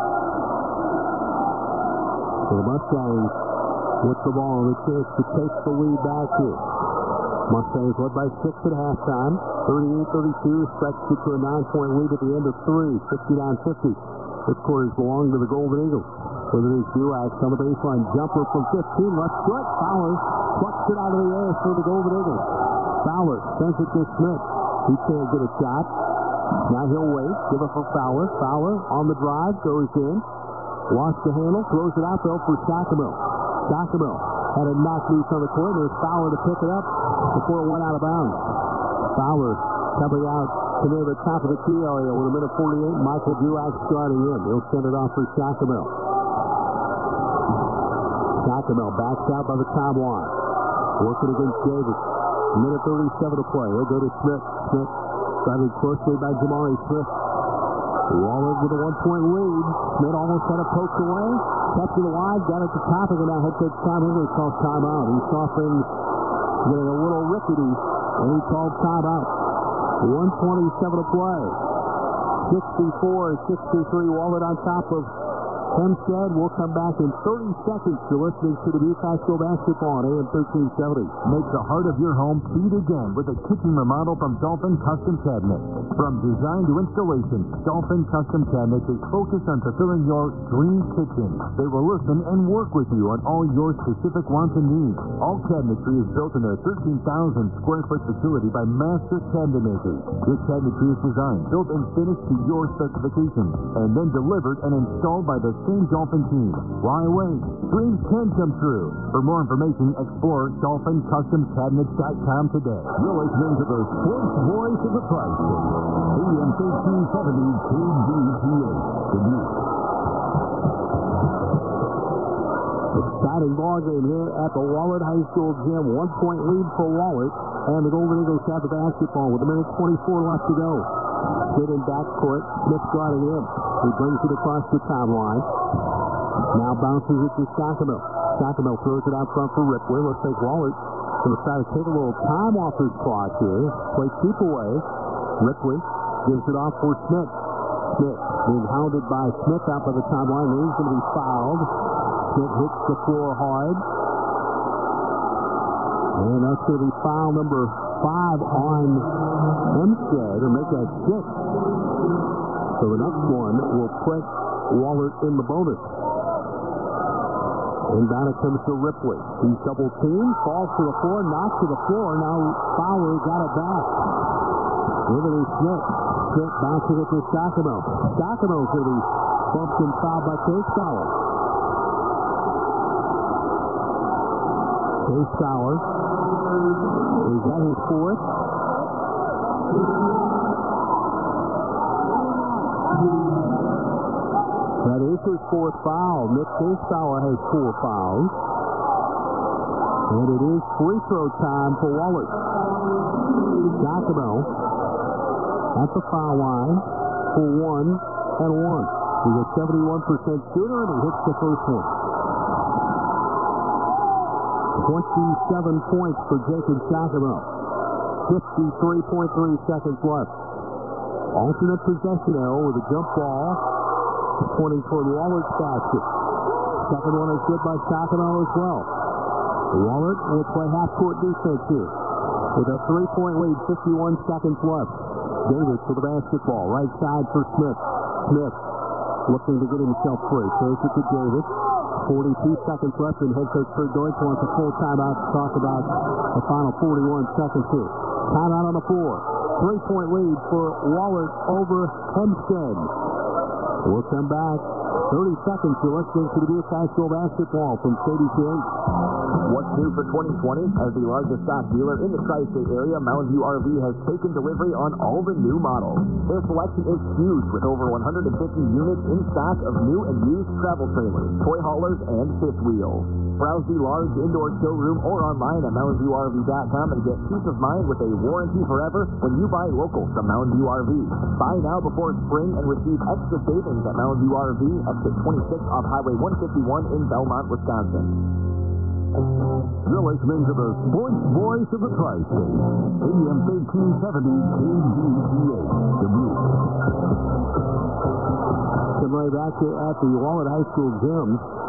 So the Mustangs with the ball and a chance to take the lead back here. Mustangs led by 6 at halftime. 38-32, stretched it to a 9-point lead at the end of 3. 59-50. This quarter's belong to the Golden Eagles. With it is Duax on the baseline. Jumper from 15. Left foot. Fowler plucks it out of the air for the Golden Eagles. Fowler sends it to Smith. He can't get a shot. Now he'll wait. Give it for Fowler. Fowler on the drive. Goes in. Lost the handle. Throws it out though for Sacramento. Sacramento had a knock loose on the court. There's Fowler to pick it up before it went out of bounds. Fowler coming out to near the top of the key area with a minute 48. Michael Duax starting in. He'll send it off for Sacramento. Sacramento backs out by the timeline. Working against Davis. Minute 37 to play. He'll go to Smith. Smith guarded closely by Jamari Smith. Waller with a 1-point lead. Smith almost had it poked away. Kept it alive. Got it to topic, and now head coach Tom Higley calls timeout. He saw things getting a little rickety, and he called timeout. 1:27 to play. 64-63. Waller on top of Hempstead. We'll come back in 30 seconds. You're listening to Dubuque High School basketball on AM 1370. Make the heart of your home beat again with a kitchen remodel from Dolphin Custom Cabinets. From design to installation, Dolphin Custom Cabinets is focused on fulfilling your dream kitchen. They will listen and work with you on all your specific wants and needs. All cabinetry is built in their 13,000 square foot facility by master cabinet makers. This cabinetry is designed, built, and finished to your specifications, and then delivered and installed by the same Dolphin team. Why wait? Dreams can come true. For more information, explore DolphinCustomCabinets.com today. You're listening to the sports voice of the Tri-State, AM 1370 KBGA. Exciting ball game here at the Wahlert High School gym. 1-point lead for Wahlert. And the Golden Eagles have the basketball with 1:24 left to go. Smith in backcourt. Smith guarding him. He brings it across the timeline. Now bounces it to Shakamo. Shakamo throws it out front for Ripley. Looks like Wahlert going to try to take a little time off his clock here. Play keep away. Ripley gives it off for Smith. Smith being hounded by Smith out by the timeline. He's going to be fouled. Smith hits the floor hard. And that's going to be foul number 5 on Hempstead, or make that 6. So the next one will put Wahlert in the bonus. And down it comes to Ripley. He's double teamed, falls to the floor, knocks to the floor. Now Fowler got it back. Liberty Smith. Smith bouncing it to Shakamo. Shakamo's going to be bumped and fouled by Case Fowler. Case Fowler. Is that his 4th? That is his 4th foul. Nick Case Fowler has 4 fouls. And it is free throw time for Wahlert. Shakamo at the foul line for 1 and 1. He's a 71% shooter, and he hits the first one. 27 points for Jacob Shakamo. 53.3 seconds left. Alternate possession arrow with a jump ball pointing toward Wallert's basket. Second one is good by Shakamo as well. Wahlert will play half-court defense here with a 3-point lead, 51 seconds left. Davis with the basketball, right side for Smith. Smith looking to get himself free. Throws it to Davis. 42 seconds left, and head coach Kurt Deutsch wants a full timeout to talk about the final 41 seconds here. Timeout on the floor. 3-point lead for Wahlert over Hempstead. We'll come back. 30 seconds. You're listening to the Dubuque High School basketball from KDTH. What's new for 2020? As the largest stock dealer in the tri-state area, Mountain View RV has taken delivery on all the new models. Their selection is huge with over 150 units in stock of new and used travel trailers, toy haulers, and fifth wheels. Browse the large indoor showroom or online at mountainviewrv.com and get peace of mind with a warranty forever when you buy local from Mountain View RV. Buy now before spring and receive extra savings at Mountain View RV, exit 26 off Highway 151 in Belmont, Wisconsin. You're listening to the sports voice of the Tri-State, AM 1370 KDTH, Dubuque. Come right back here at the Wahlert High School gym.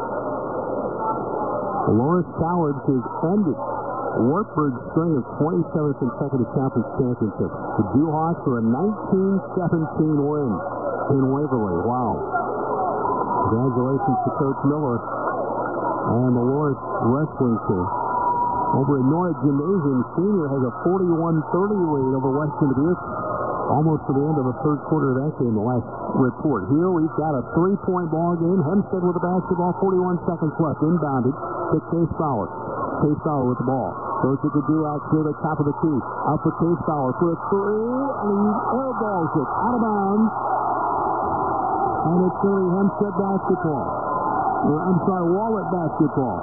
Lawrence College has ended Wartburg's string of 27th consecutive conference championships. The Jewhawks are a 19-17 win in Waverly. Wow. Congratulations to Coach Miller and the Lawrence wrestling team. Over at Norwood Gymnasium, Senior has a 41-30 lead over Western Dubuque. Almost to the end of the third quarter of that game, the last report. Here we've got a 3-point ball game. Hempstead with the basketball, 41 seconds left. Inbounded to Case Fowler. Case Fowler with the ball. Goes to Dulac near the top of the key. Out for Case Fowler for a 3, and he airballs it out of bounds. And it's going to be Hempstead basketball. Wahlert basketball.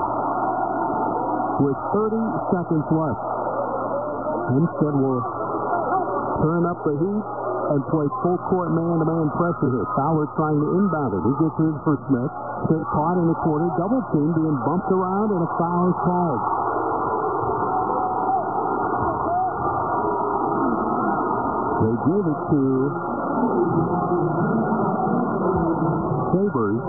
With 30 seconds left. Hempstead will turn up the heat and play full court man-to-man pressure here. Fowler trying to inbound it. He gets in for Smith. Smith caught in the corner, double team, being bumped around, and a foul is called. They gave it to Sabers,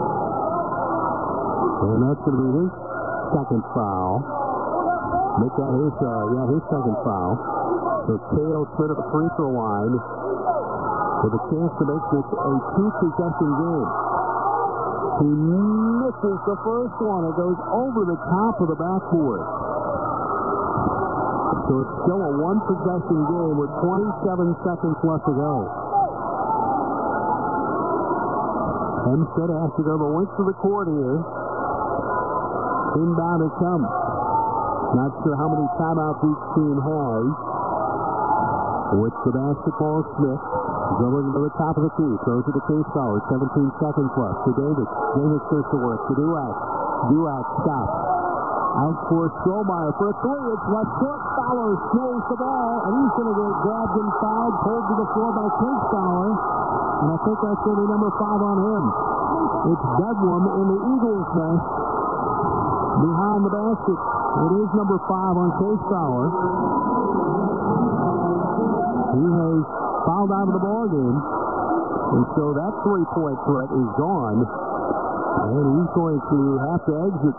and that's going to be his second foul. Make that his second foul. So Cato Smith at the free throw line with a chance to make this a 2-possession game. He misses the first one. It goes over the top of the backboard. So it's still a 1-possession game with 27 seconds left to go. Hempstead has to go the length of the court here. Inbound it comes. Not sure how many timeouts each team has. With the basketball, Smith going to the top of the key. Throws it to Case Fowler. 17 seconds left to Davis. Davis goes to work to Dulac. Dulac stops. Out for Strohmeyer for a three. It's left foot. Fowler snares the ball, and he's going to get grabbed and fouled, pulled to the floor by Case Fowler. And I think that's going to be number 5 on him. It's Bedlam in the Eagles' nest behind the basket. It is number 5 on Case Fowler. He has fouled out of the ball game. And so that 3-point threat is gone. And he's going to have to exit.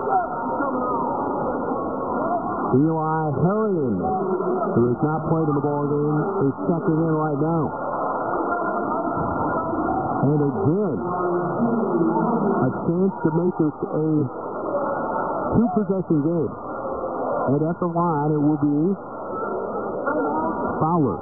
Eli Harrigan, who has not played in the ball game, is checking in right now. And again, a chance to make this a 2-possession game. And at the line, it will be Fowler.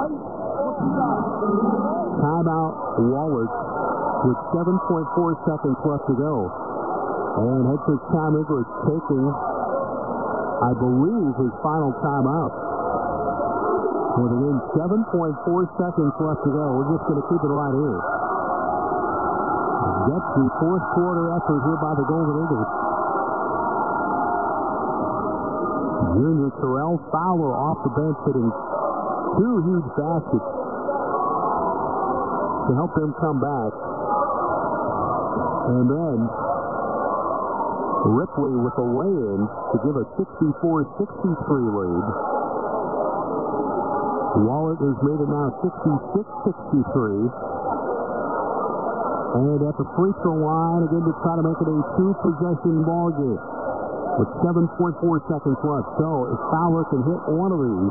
Timeout Wallace with 7.4 seconds left to go. And head coach Tom Igler is taking, I believe, his final timeout. With again 7.4 seconds left to go. We're just going to keep it right here. Get the fourth quarter effort here by the Golden Eagles. Junior Terrell Fowler off the bench hitting 2 huge baskets to help them come back. And then Ripley with a lay-in to give a 64-63 lead. Wallace has made it now 66-63. And at the free throw line, again, to try to make it a 2-possession ball game with 7.4 seconds left. So if Fowler can hit one of these,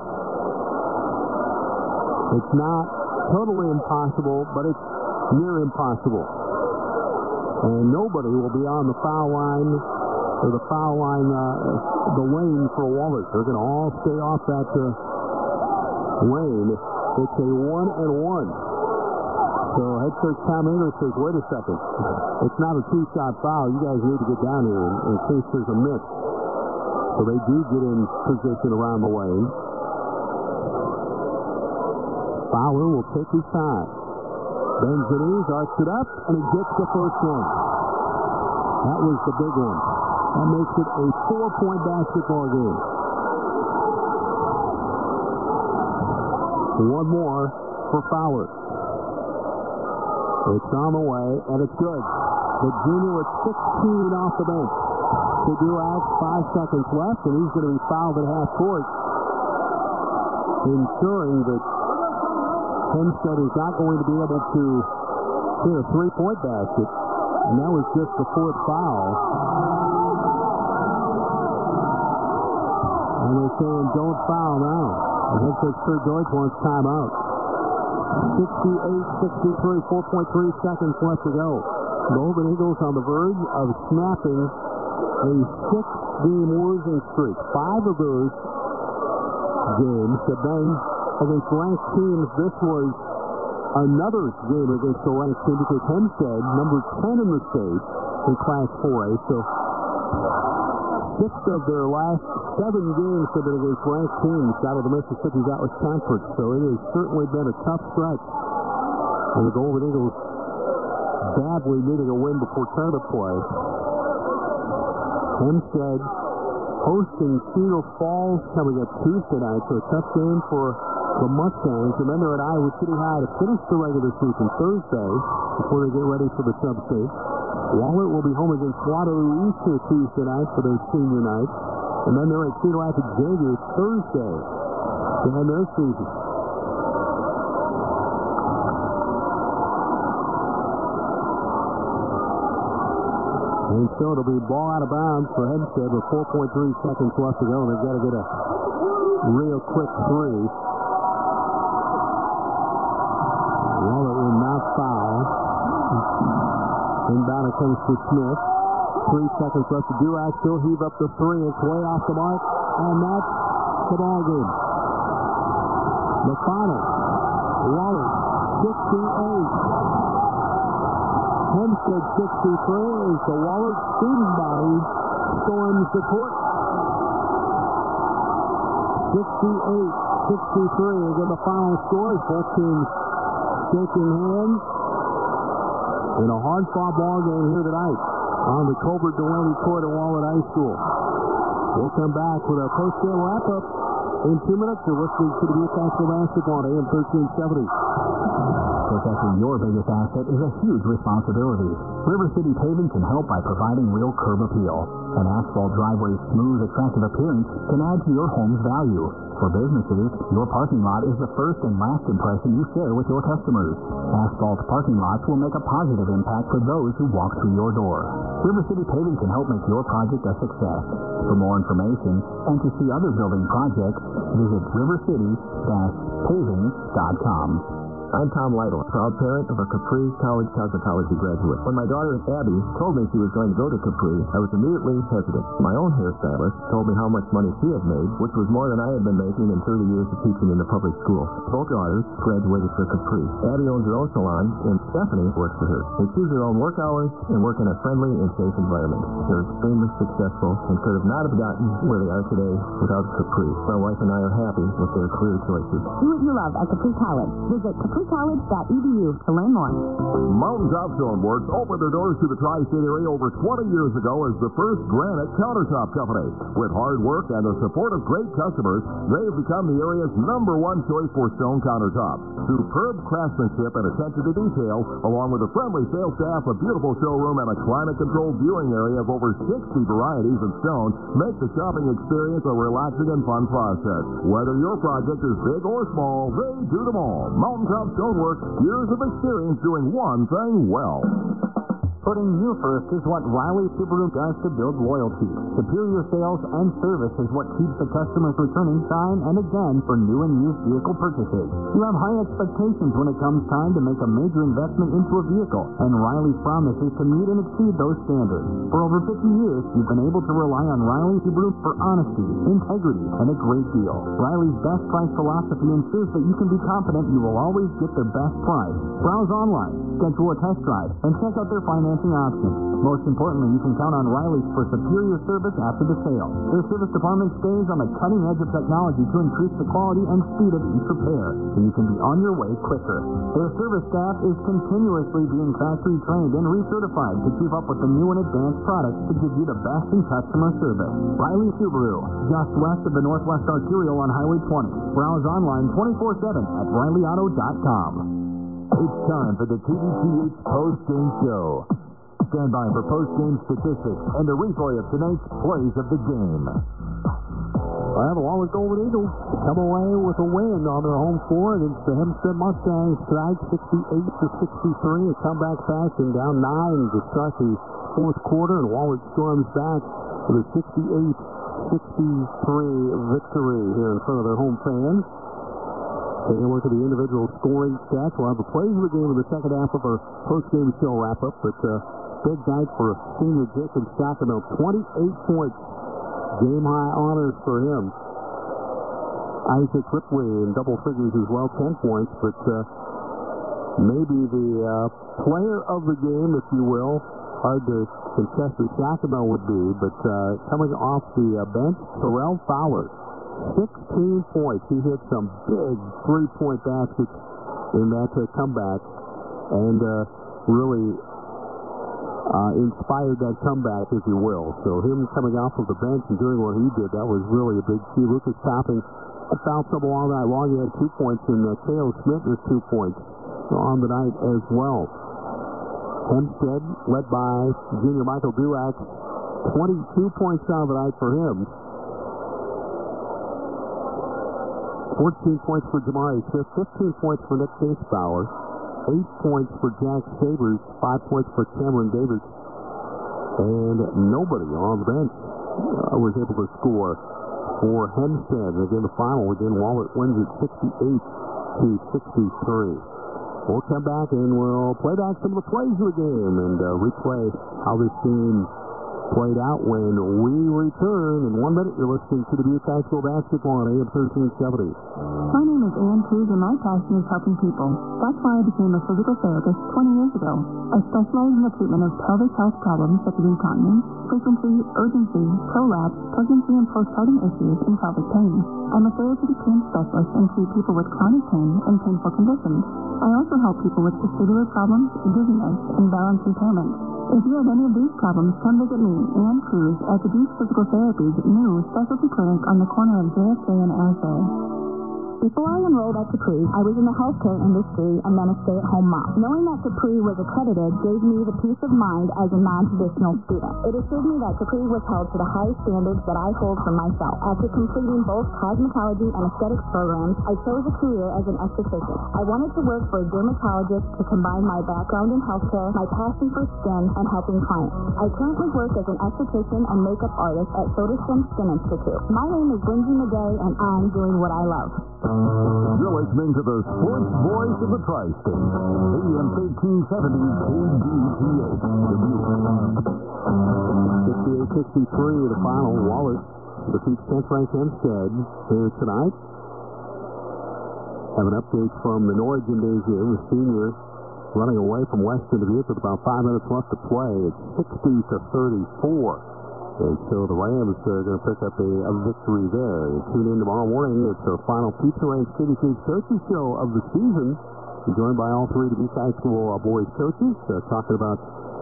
it's not totally impossible, but it's near impossible. And nobody will be on the foul line, or the lane for Wallace. They're going to all stay off that lane. It's a 1-and-1. So head coach Tom Igler says, wait a second. It's not a 2-shot foul. You guys need to get down here in case there's a miss. So they do get in position around the lane. Fowler will take his time. Benzinese arcs it up, and he gets the first one. That was the big one. That makes it a 4-point basketball game. One more for Fowler. It's on the way, and it's good. The junior with 16 off the bench. To Dulac, 5 seconds left, and he's going to be fouled at half court, ensuring that Hempstead is not going to be able to hit a 3-point basket. And that was just the 4th foul. And they're saying, don't foul now. And head coach Kurt Deutsch wants timeout. 68-63, 4.3 seconds left to go. Golden Eagles on the verge of snapping a 6-game losing streak. 5 of those games have been against ranked teams. This was another game against the ranked team because Hempstead, number 10 in the state in Class 4A, so 6 of their last 7 games have been against ranked teams out of the Mississippi Valley Conference. So it has certainly been a tough stretch. And the Golden Eagles badly needing a win before tournament play. Hempstead hosting Cedar Falls coming up Tuesday night, so a tough game for the Mustangs. And then they're at Iowa City High to finish the regular season Thursday before they get ready for the sub-state. Wahlert will be home against Waterloo East here Tuesday night for their senior night. And then they're at Cedar Rapids Xavier Thursday to end their season. And so it'll be ball out of bounds for Hempstead with 4.3 seconds left to go. They've got to get a real quick 3. Wahlert will not foul. Inbound it comes to Smith. 3 seconds left to Dulac. Still heave up the 3. It's way off the mark. And that's the ball game. The final. Wahlert 68. Hempstead 63 as the Wahlert student body storms the court. 68-63 again the final score. Both teams shaking hands in a hard-fought ball game here tonight. on the Colbert-Delaney court at Wahlert High School. We'll come back with our post-game wrap-up in 2 minutes. You're listening to the Butte High School Basketball on AM 1370. Protecting your biggest asset is a huge responsibility. River City Paving can help by providing real curb appeal. An asphalt driveway's smooth, attractive appearance can add to your home's value. For businesses, your parking lot is the first and last impression you share with your customers. Asphalt parking lots will make a positive impact for those who walk through your door. River City Paving can help make your project a success. For more information and to see other building projects, visit rivercity-paving.com. I'm Tom Lytle, proud parent of a Capri College cosmetology graduate. When my daughter Abby told me she was going to go to Capri, I was immediately hesitant. My own hairstylist told me how much money she had made, which was more than I had been making in 30 years of teaching in the public school. Both daughters graduated for Capri. Abby owns her own salon, and Stephanie works for her. They choose their own work hours and work in a friendly and safe environment. They're extremely successful and could have not have gotten where they are today without Capri. My wife and I are happy with their career choices. Do what you love at Capri College. Visit capricollege.edu to learn more. Mountaintop Stoneworks opened their doors to the Tri-State area over 20 years ago as the first granite countertop company. With hard work and the support of great customers, they've become the area's #1 choice for stone countertops. Superb craftsmanship and attention to detail, along with a friendly sales staff, a beautiful showroom, and a climate-controlled viewing area of over 60 varieties of stone, make the shopping experience a relaxing and fun process. Whether your project is big or small, they do them all. Mountaintop Stoneworks, years of experience doing one thing well. Putting you first is what Riley Subaru does to build loyalty. Superior sales and service is what keeps the customers returning time and again for new and used vehicle purchases. You have high expectations when it comes time to make a major investment into a vehicle, and Riley's promise is to meet and exceed those standards. For over 50 years, you've been able to rely on Riley Subaru for honesty, integrity, and a great deal. Riley's best price philosophy ensures that you can be confident you will always get their best price. Browse online, schedule a test drive, and check out their financing options. Most importantly, you can count on Riley's for superior service after the sale. Their service department stays on the cutting edge of technology to increase the quality and speed of each repair, so you can be on your way quicker. Their service staff is continuously being factory trained and recertified to keep up with the new and advanced products to give you the best in customer service. Riley Subaru, just west of the Northwest Arterial on Highway 20. Browse online 24/7 at RileyAuto.com. It's time for the TDTH post-game show. Stand by for post-game statistics and a replay of tonight's plays of the game. Well, the Wahlert Golden Eagles come away with a win on their home floor against the Hempstead Mustangs tonight, 68-63. A comeback fashion, down 9 to start the fourth quarter, and Wahlert storms back with a 68-63 victory here in front of their home fans. Taking a look at the individual scoring stats. We'll have the plays of the game in the second half of our post-game show wrap-up. But big night for senior Jacob Sacramento. 28 points. Game-high honors for him. Isaac Ripley in double figures as well, 10 points. But maybe the player of the game, if you will, hard to contest who Sacramento would be. But coming off the bench, Terrell Fowler. 16 points. He hit some big three-point baskets in that comeback and really inspired that comeback, if you will. So him coming off of the bench and doing what he did, that was really a big key. Lucas Topping had foul trouble all night long. He had 2 points, and K.O. Smith with 2 points on the night as well. Hempstead, led by junior Michael Dulac, 22 points on the night for him. 14 points for Jamari Smith, 15 points for Nick Casebauer, 8 points for Jack Sabers, 5 points for Cameron Davis, and nobody on the bench was able to score for Hempstead. Again, the final, again, Wahlert wins it 68-63. We'll come back and we'll play back some of the plays of the game and replay how this team played out when we return. In 1 minute, you're listening to the Butte High School Basketball on AM 1370. My name is Ann Cruz, and my passion is helping people. That's why I became a physical therapist 20 years ago. I specialize in the treatment of pelvic health problems such as incontinence, frequency, urgency, prolapse, pregnancy and postpartum issues, and pelvic pain. I'm a therapeutic pain specialist and treat people with chronic pain and painful conditions. I also help people with vestibular problems, dizziness, and balance impairment. If you have any of these problems, come visit me, Ann Cruz, at the Duke Physical Therapy's new specialty clinic on the corner of JFK and Asbury. Before I enrolled at Capri, I was in the healthcare industry and then a stay-at-home mom. Knowing that Capri was accredited gave me the peace of mind as a non-traditional student. It assured me that Capri was held to the high standards that I hold for myself. After completing both cosmetology and aesthetics programs, I chose a career as an esthetician. I wanted to work for a dermatologist to combine my background in healthcare, my passion for skin, and helping clients. I currently work as an esthetician and makeup artist at Soderstrom Skin Institute. My name is Lindsay McGay, and I'm doing what I love. You're listening to the sports voice of the Tri-State, AM 1370 KDTH. 58-63, the final. Wallace defeats 10th-ranked Hempstead here tonight. Have an update from the Norwich Gymnasium. The senior running away from Western Dubuque with about 5 minutes left to play. It's 60-34. And so the Rams are going to pick up a victory there. Tune in tomorrow morning. It's our final Pizza Ranch KDTH Coaches Show of the season. We're joined by all three Dubuque High School boys coaches, talking about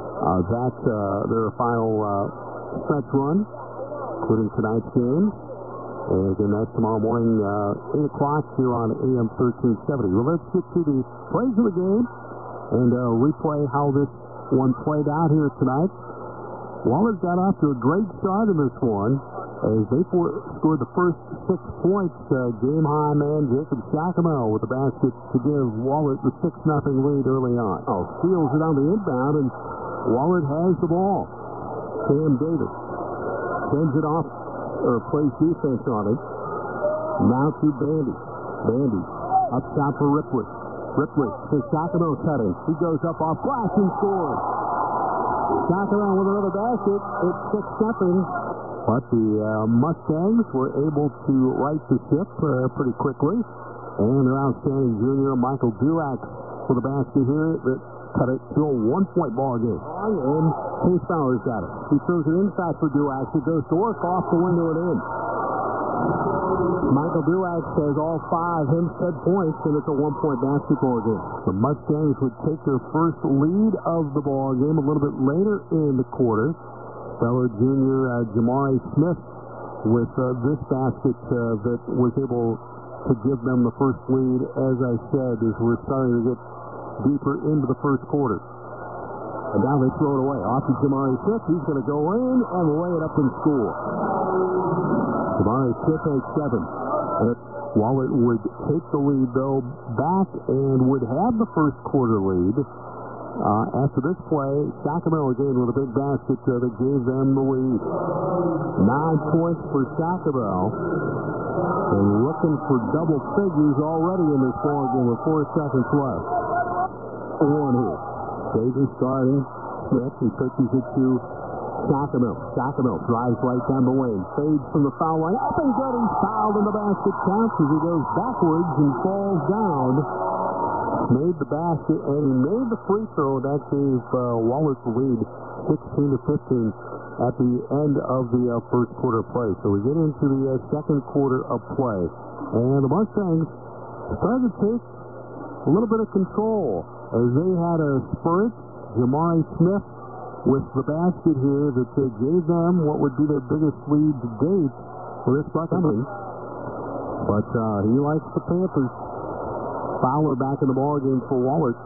their final stretch run, including tonight's game. And again, that's tomorrow morning, 8 o'clock here on AM 1370. Well, let's get to the plays of the game and replay how this one played out here tonight. Wallace got off to a great start in this one as they scored the first 6 points. Game-high man Jacob Shackamel with the basket to give Wallace the 6-0 lead early on. Steals it on the inbound, and Wallace has the ball. Sam Davis sends it off, or plays defense on it. Now to Bandy. Bandy up top for Ripley. Ripley to Shackamel cutting. He goes up off glass and scores. Shackamel with another basket. It's 6-0. But the Mustangs were able to right the ship pretty quickly. And their outstanding junior, Michael Dulac, with a basket here that cut it to a 1-point ball game. And Case Fowler's got it. He throws it inside for Dulac. It goes to work off the window and in. Michael Dulac has all 5 Hempstead points, and it's a 1-point basketball game. The Mustangs would take their first lead of the ball game a little bit later in the quarter. Fellow junior Jamari Smith with this basket that was able to give them the first lead, as I said, as we're starting to get deeper into the first quarter. And now they throw it away. Off to Jamari Smith. He's going to go in and lay it up and score. Jamari Smith has 7. Wallace would take the lead, though, back and would have the first quarter lead. After this play, Shackamel again with a big basket that gave them the lead. 9 points for Shackamel. And looking for double figures already in this ball game with 4 seconds left. 1 here. Davis starting. Smith, he pitches it to Shackamel. Shackamel drives right down the lane. Fades from the foul line. Up and good. He's fouled, and the basket counts as he goes backwards and falls down. Made the basket, and he made the free throw. That gave Wallace the lead 16-15 at the end of the first quarter play. So we get into the second quarter of play. And the Mustangs started to take a little bit of control as they had a spurt. Jamari Smith with the basket here that gave them what would be their biggest lead to date for this Buckeye. But he likes the Panthers. Fowler back in the ballgame for Wallace.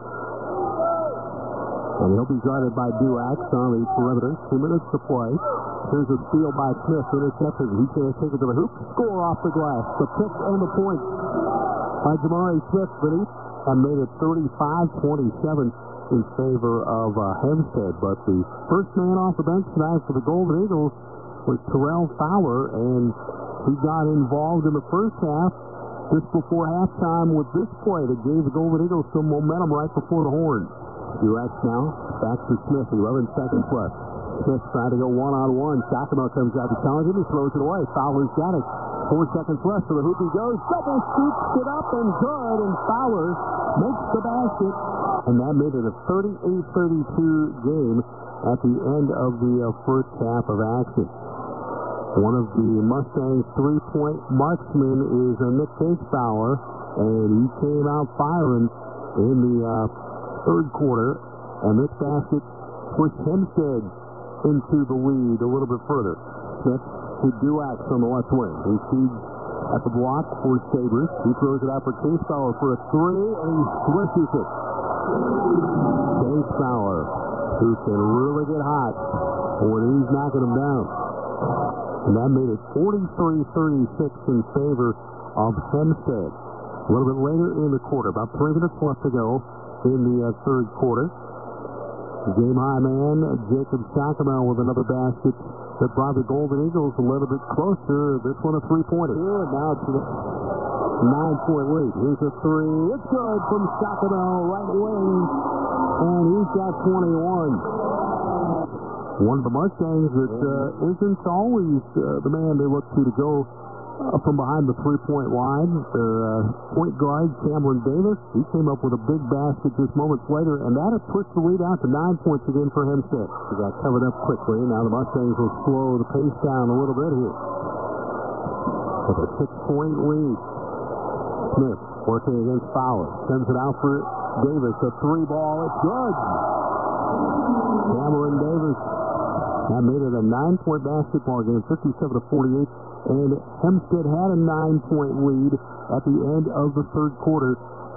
And he'll be guarded by Dulac on the perimeter. 2 minutes to play. Here's a steal by Smith. Intercepted. He's going to take it to the hoop. Score off the glass. The pick and the point by Jamari Smith beneath and made it 35-27 in favor of Hempstead. But the first man off the bench tonight for the Golden Eagles was Terrell Fowler, and he got involved in the first half just before halftime with this play that gave the Golden Eagles some momentum right before the horn. Dulac now back to Smith. 11 seconds left. Smith trying to go one-on-one. Shackamel comes out to challenge him. He throws it away. Fowler's got it. 4 seconds left. To the hoop he goes. Double scoops it up and good. And Fowler makes the basket. And that made it a 38-32 game at the end of the first half of action. One of the Mustangs' 3-point marksmen is Nick Case-Fowler, and he came out firing in the third quarter, and this basket push Hempstead into the lead a little bit further. Smith to Duax on the left wing. He feeds at the block for Sabres. He throws it out for Case Fowler for a three, and he swishes it. Case Fowler, who can really get hot when he's knocking him down. And that made it 43-36 in favor of Hempstead. A little bit later in the quarter, about 3 minutes left to go in the third quarter. Game high man, Jacob Shackamel with another basket that brought the Golden Eagles a little bit closer. This one a three-pointer. Here, now it's a 9-point lead. Here's a three. It's good from Shackamel, right wing. And he's got 21. One of the Mustangs that isn't always the man they look to go from behind the three-point line. Their point guard, Cameron Davis, he came up with a big basket just moments later, and that had pushed the lead out to 9 points again for Hempstead. He got covered up quickly. Now the Mustangs will slow the pace down a little bit here. With a 6-point lead. Smith working against Fowler. Sends it out for Davis. A three ball. It's good. Cameron Davis. That made it a 9-point basketball game, 57-48. And Hempstead had a 9-point lead at the end of the third quarter.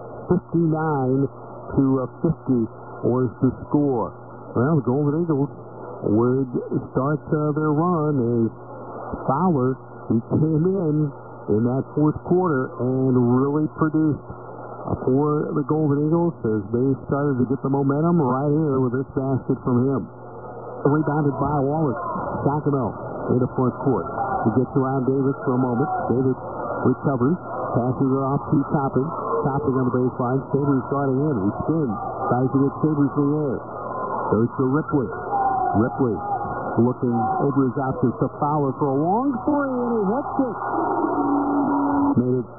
59-50 was the score. Well, the Golden Eagles would start their run as Fowler, he came in that fourth quarter and really produced for the Golden Eagles as they started to get the momentum right here with this basket from him. Rebounded by Wallace. Shackamel in the fourth court. He gets around Davis for a moment. Davis recovers. Passes it off to Topping. Topping on the baseline. Sabres starting in. He spins. Tries to get Sabres in the air. Goes to Ripley. Ripley looking over his options to Fowler for a long three, and he hits it. Made it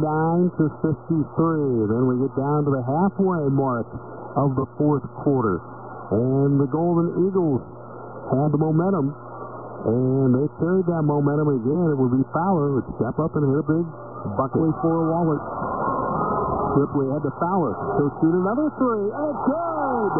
59-53. Then we get down to the halfway mark of the fourth quarter. And the Golden Eagles had the momentum, and they carried that momentum again. It would be Fowler who would step up and hit a big bucket for Wallace. Ripley had to Fowler. He'll shoot another three, and it's good!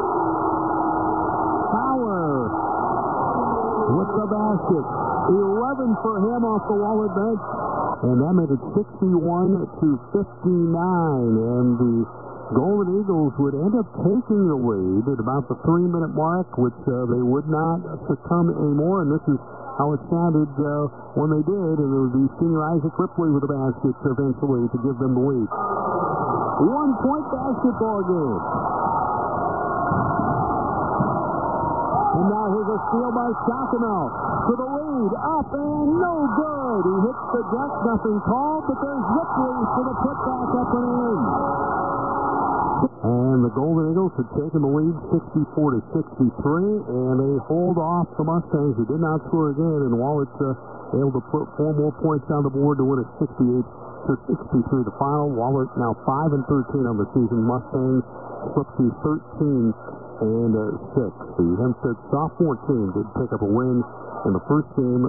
Fowler with the basket. 11 for him off the Wallace bench. And that made it 61-59, and the Golden Eagles would end up taking the lead at about the 3-minute mark, which they would not succumb anymore, and this is how it sounded when they did, and it would be senior Isaac Ripley with the basket eventually to give them the lead. 1-point basketball game. And now here's a steal by Shackamel for the lead, up and no good. He hits the deck, nothing called, but there's Ripley for the putback up and in. And the Golden Eagles had taken the lead 64-63, and they hold off the Mustangs, who did not score again, and Wallace able to put 4 more points on the board to win it 68-63 the final. Wallace now 5-13 on the season. Mustangs slipped to 13-6. The Hempstead sophomore team did pick up a win in the first game,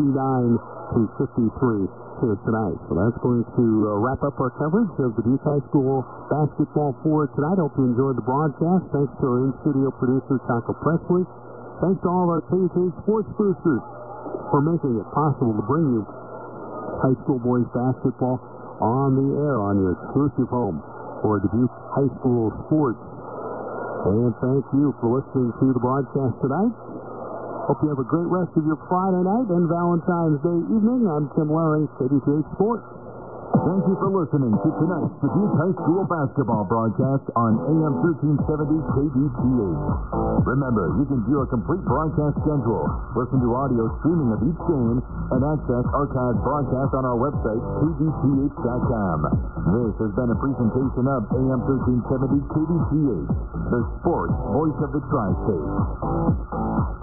59-53 here tonight. So that's going to wrap up our coverage of the Duke High School basketball for tonight. Hope you enjoyed the broadcast. Thanks to our in-studio producer, Taco Presley. Thanks to all of our KUK sports boosters for making it possible to bring you high school boys basketball on the air on your exclusive home for Dubuque High School sports. And thank you for listening to the broadcast tonight. Hope you have a great rest of your Friday night and Valentine's Day evening. I'm Tim Larry, KDTH Sports. Thank you for listening to tonight's Dubuque High School basketball broadcast on AM 1370 KDTH. Remember, you can view a complete broadcast schedule, listen to audio streaming of each game, and access archived broadcasts on our website, kdth.com. This has been a presentation of AM 1370 KDTH, the sports voice of the Tri-State.